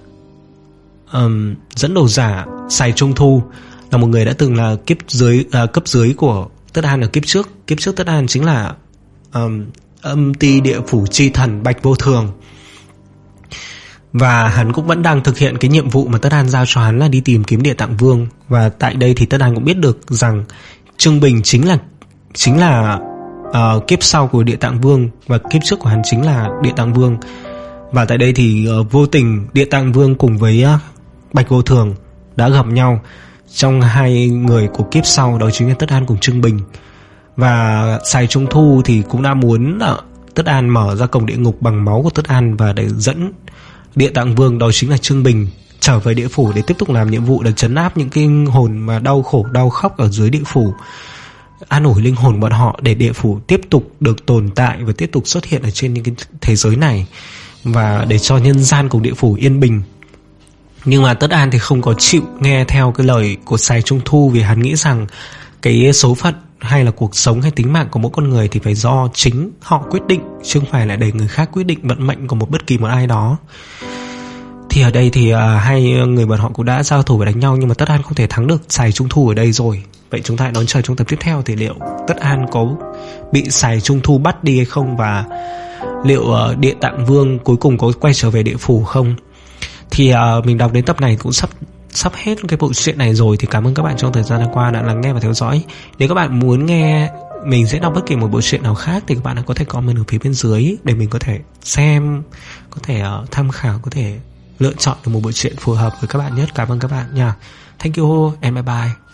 um, dẫn đồ giả Sài Trung Thu, là một người đã từng là kiếp dưới uh, cấp dưới của Tất An ở kiếp trước. Kiếp trước Tất An chính là um, âm ti địa phủ chi thần Bạch Vô Thường. Và hắn cũng vẫn đang thực hiện cái nhiệm vụ mà Tất An giao cho hắn là đi tìm kiếm Địa Tạng Vương. Và tại đây thì Tất An cũng biết được rằng Trương Bình chính là chính là uh, kiếp sau của Địa Tạng Vương, và kiếp trước của hắn chính là Địa Tạng Vương. Và tại đây thì uh, vô tình Địa Tạng Vương cùng với uh, Bạch Vô Thường đã gặp nhau trong hai người của kiếp sau, đó chính là Tất An cùng Trương Bình. Và Sài Trung Thu thì cũng đã muốn uh, Tất An mở ra cổng địa ngục bằng máu của Tất An và để dẫn Địa Tạng Vương, đó chính là Trương Bình, trở về địa phủ để tiếp tục làm nhiệm vụ là trấn áp những cái hồn mà đau khổ đau khóc ở dưới địa phủ, an ủi linh hồn bọn họ để địa phủ tiếp tục được tồn tại và tiếp tục xuất hiện ở trên những cái thế giới này, và để cho nhân gian cùng địa phủ yên bình. Nhưng mà Tất An thì không có chịu nghe theo cái lời của Sài Trung Thu, vì hắn nghĩ rằng cái số phận hay là cuộc sống hay tính mạng của mỗi con người thì phải do chính họ quyết định, chứ không phải là để người khác quyết định vận mệnh của một bất kỳ một ai đó. Thì ở đây thì uh, hai người bọn họ cũng đã giao thủ và đánh nhau, nhưng mà Tất An không thể thắng được Sài Trung Thu ở đây rồi. Vậy chúng ta đón chờ trong tập tiếp theo thì liệu Tất An có bị Sài Trung Thu bắt đi hay không, và liệu uh, Địa Tạng Vương cuối cùng có quay trở về địa phủ không. Thì uh, mình đọc đến tập này cũng sắp sắp hết cái bộ truyện này rồi. Thì cảm ơn các bạn trong thời gian qua đã lắng nghe và theo dõi. Nếu các bạn muốn nghe mình sẽ đọc bất kỳ một bộ truyện nào khác thì các bạn có thể comment ở phía bên dưới để mình có thể xem, có thể uh, tham khảo, có thể lựa chọn được một bộ truyện phù hợp với các bạn nhất. Cảm ơn các bạn nha. Thank you and bye bye.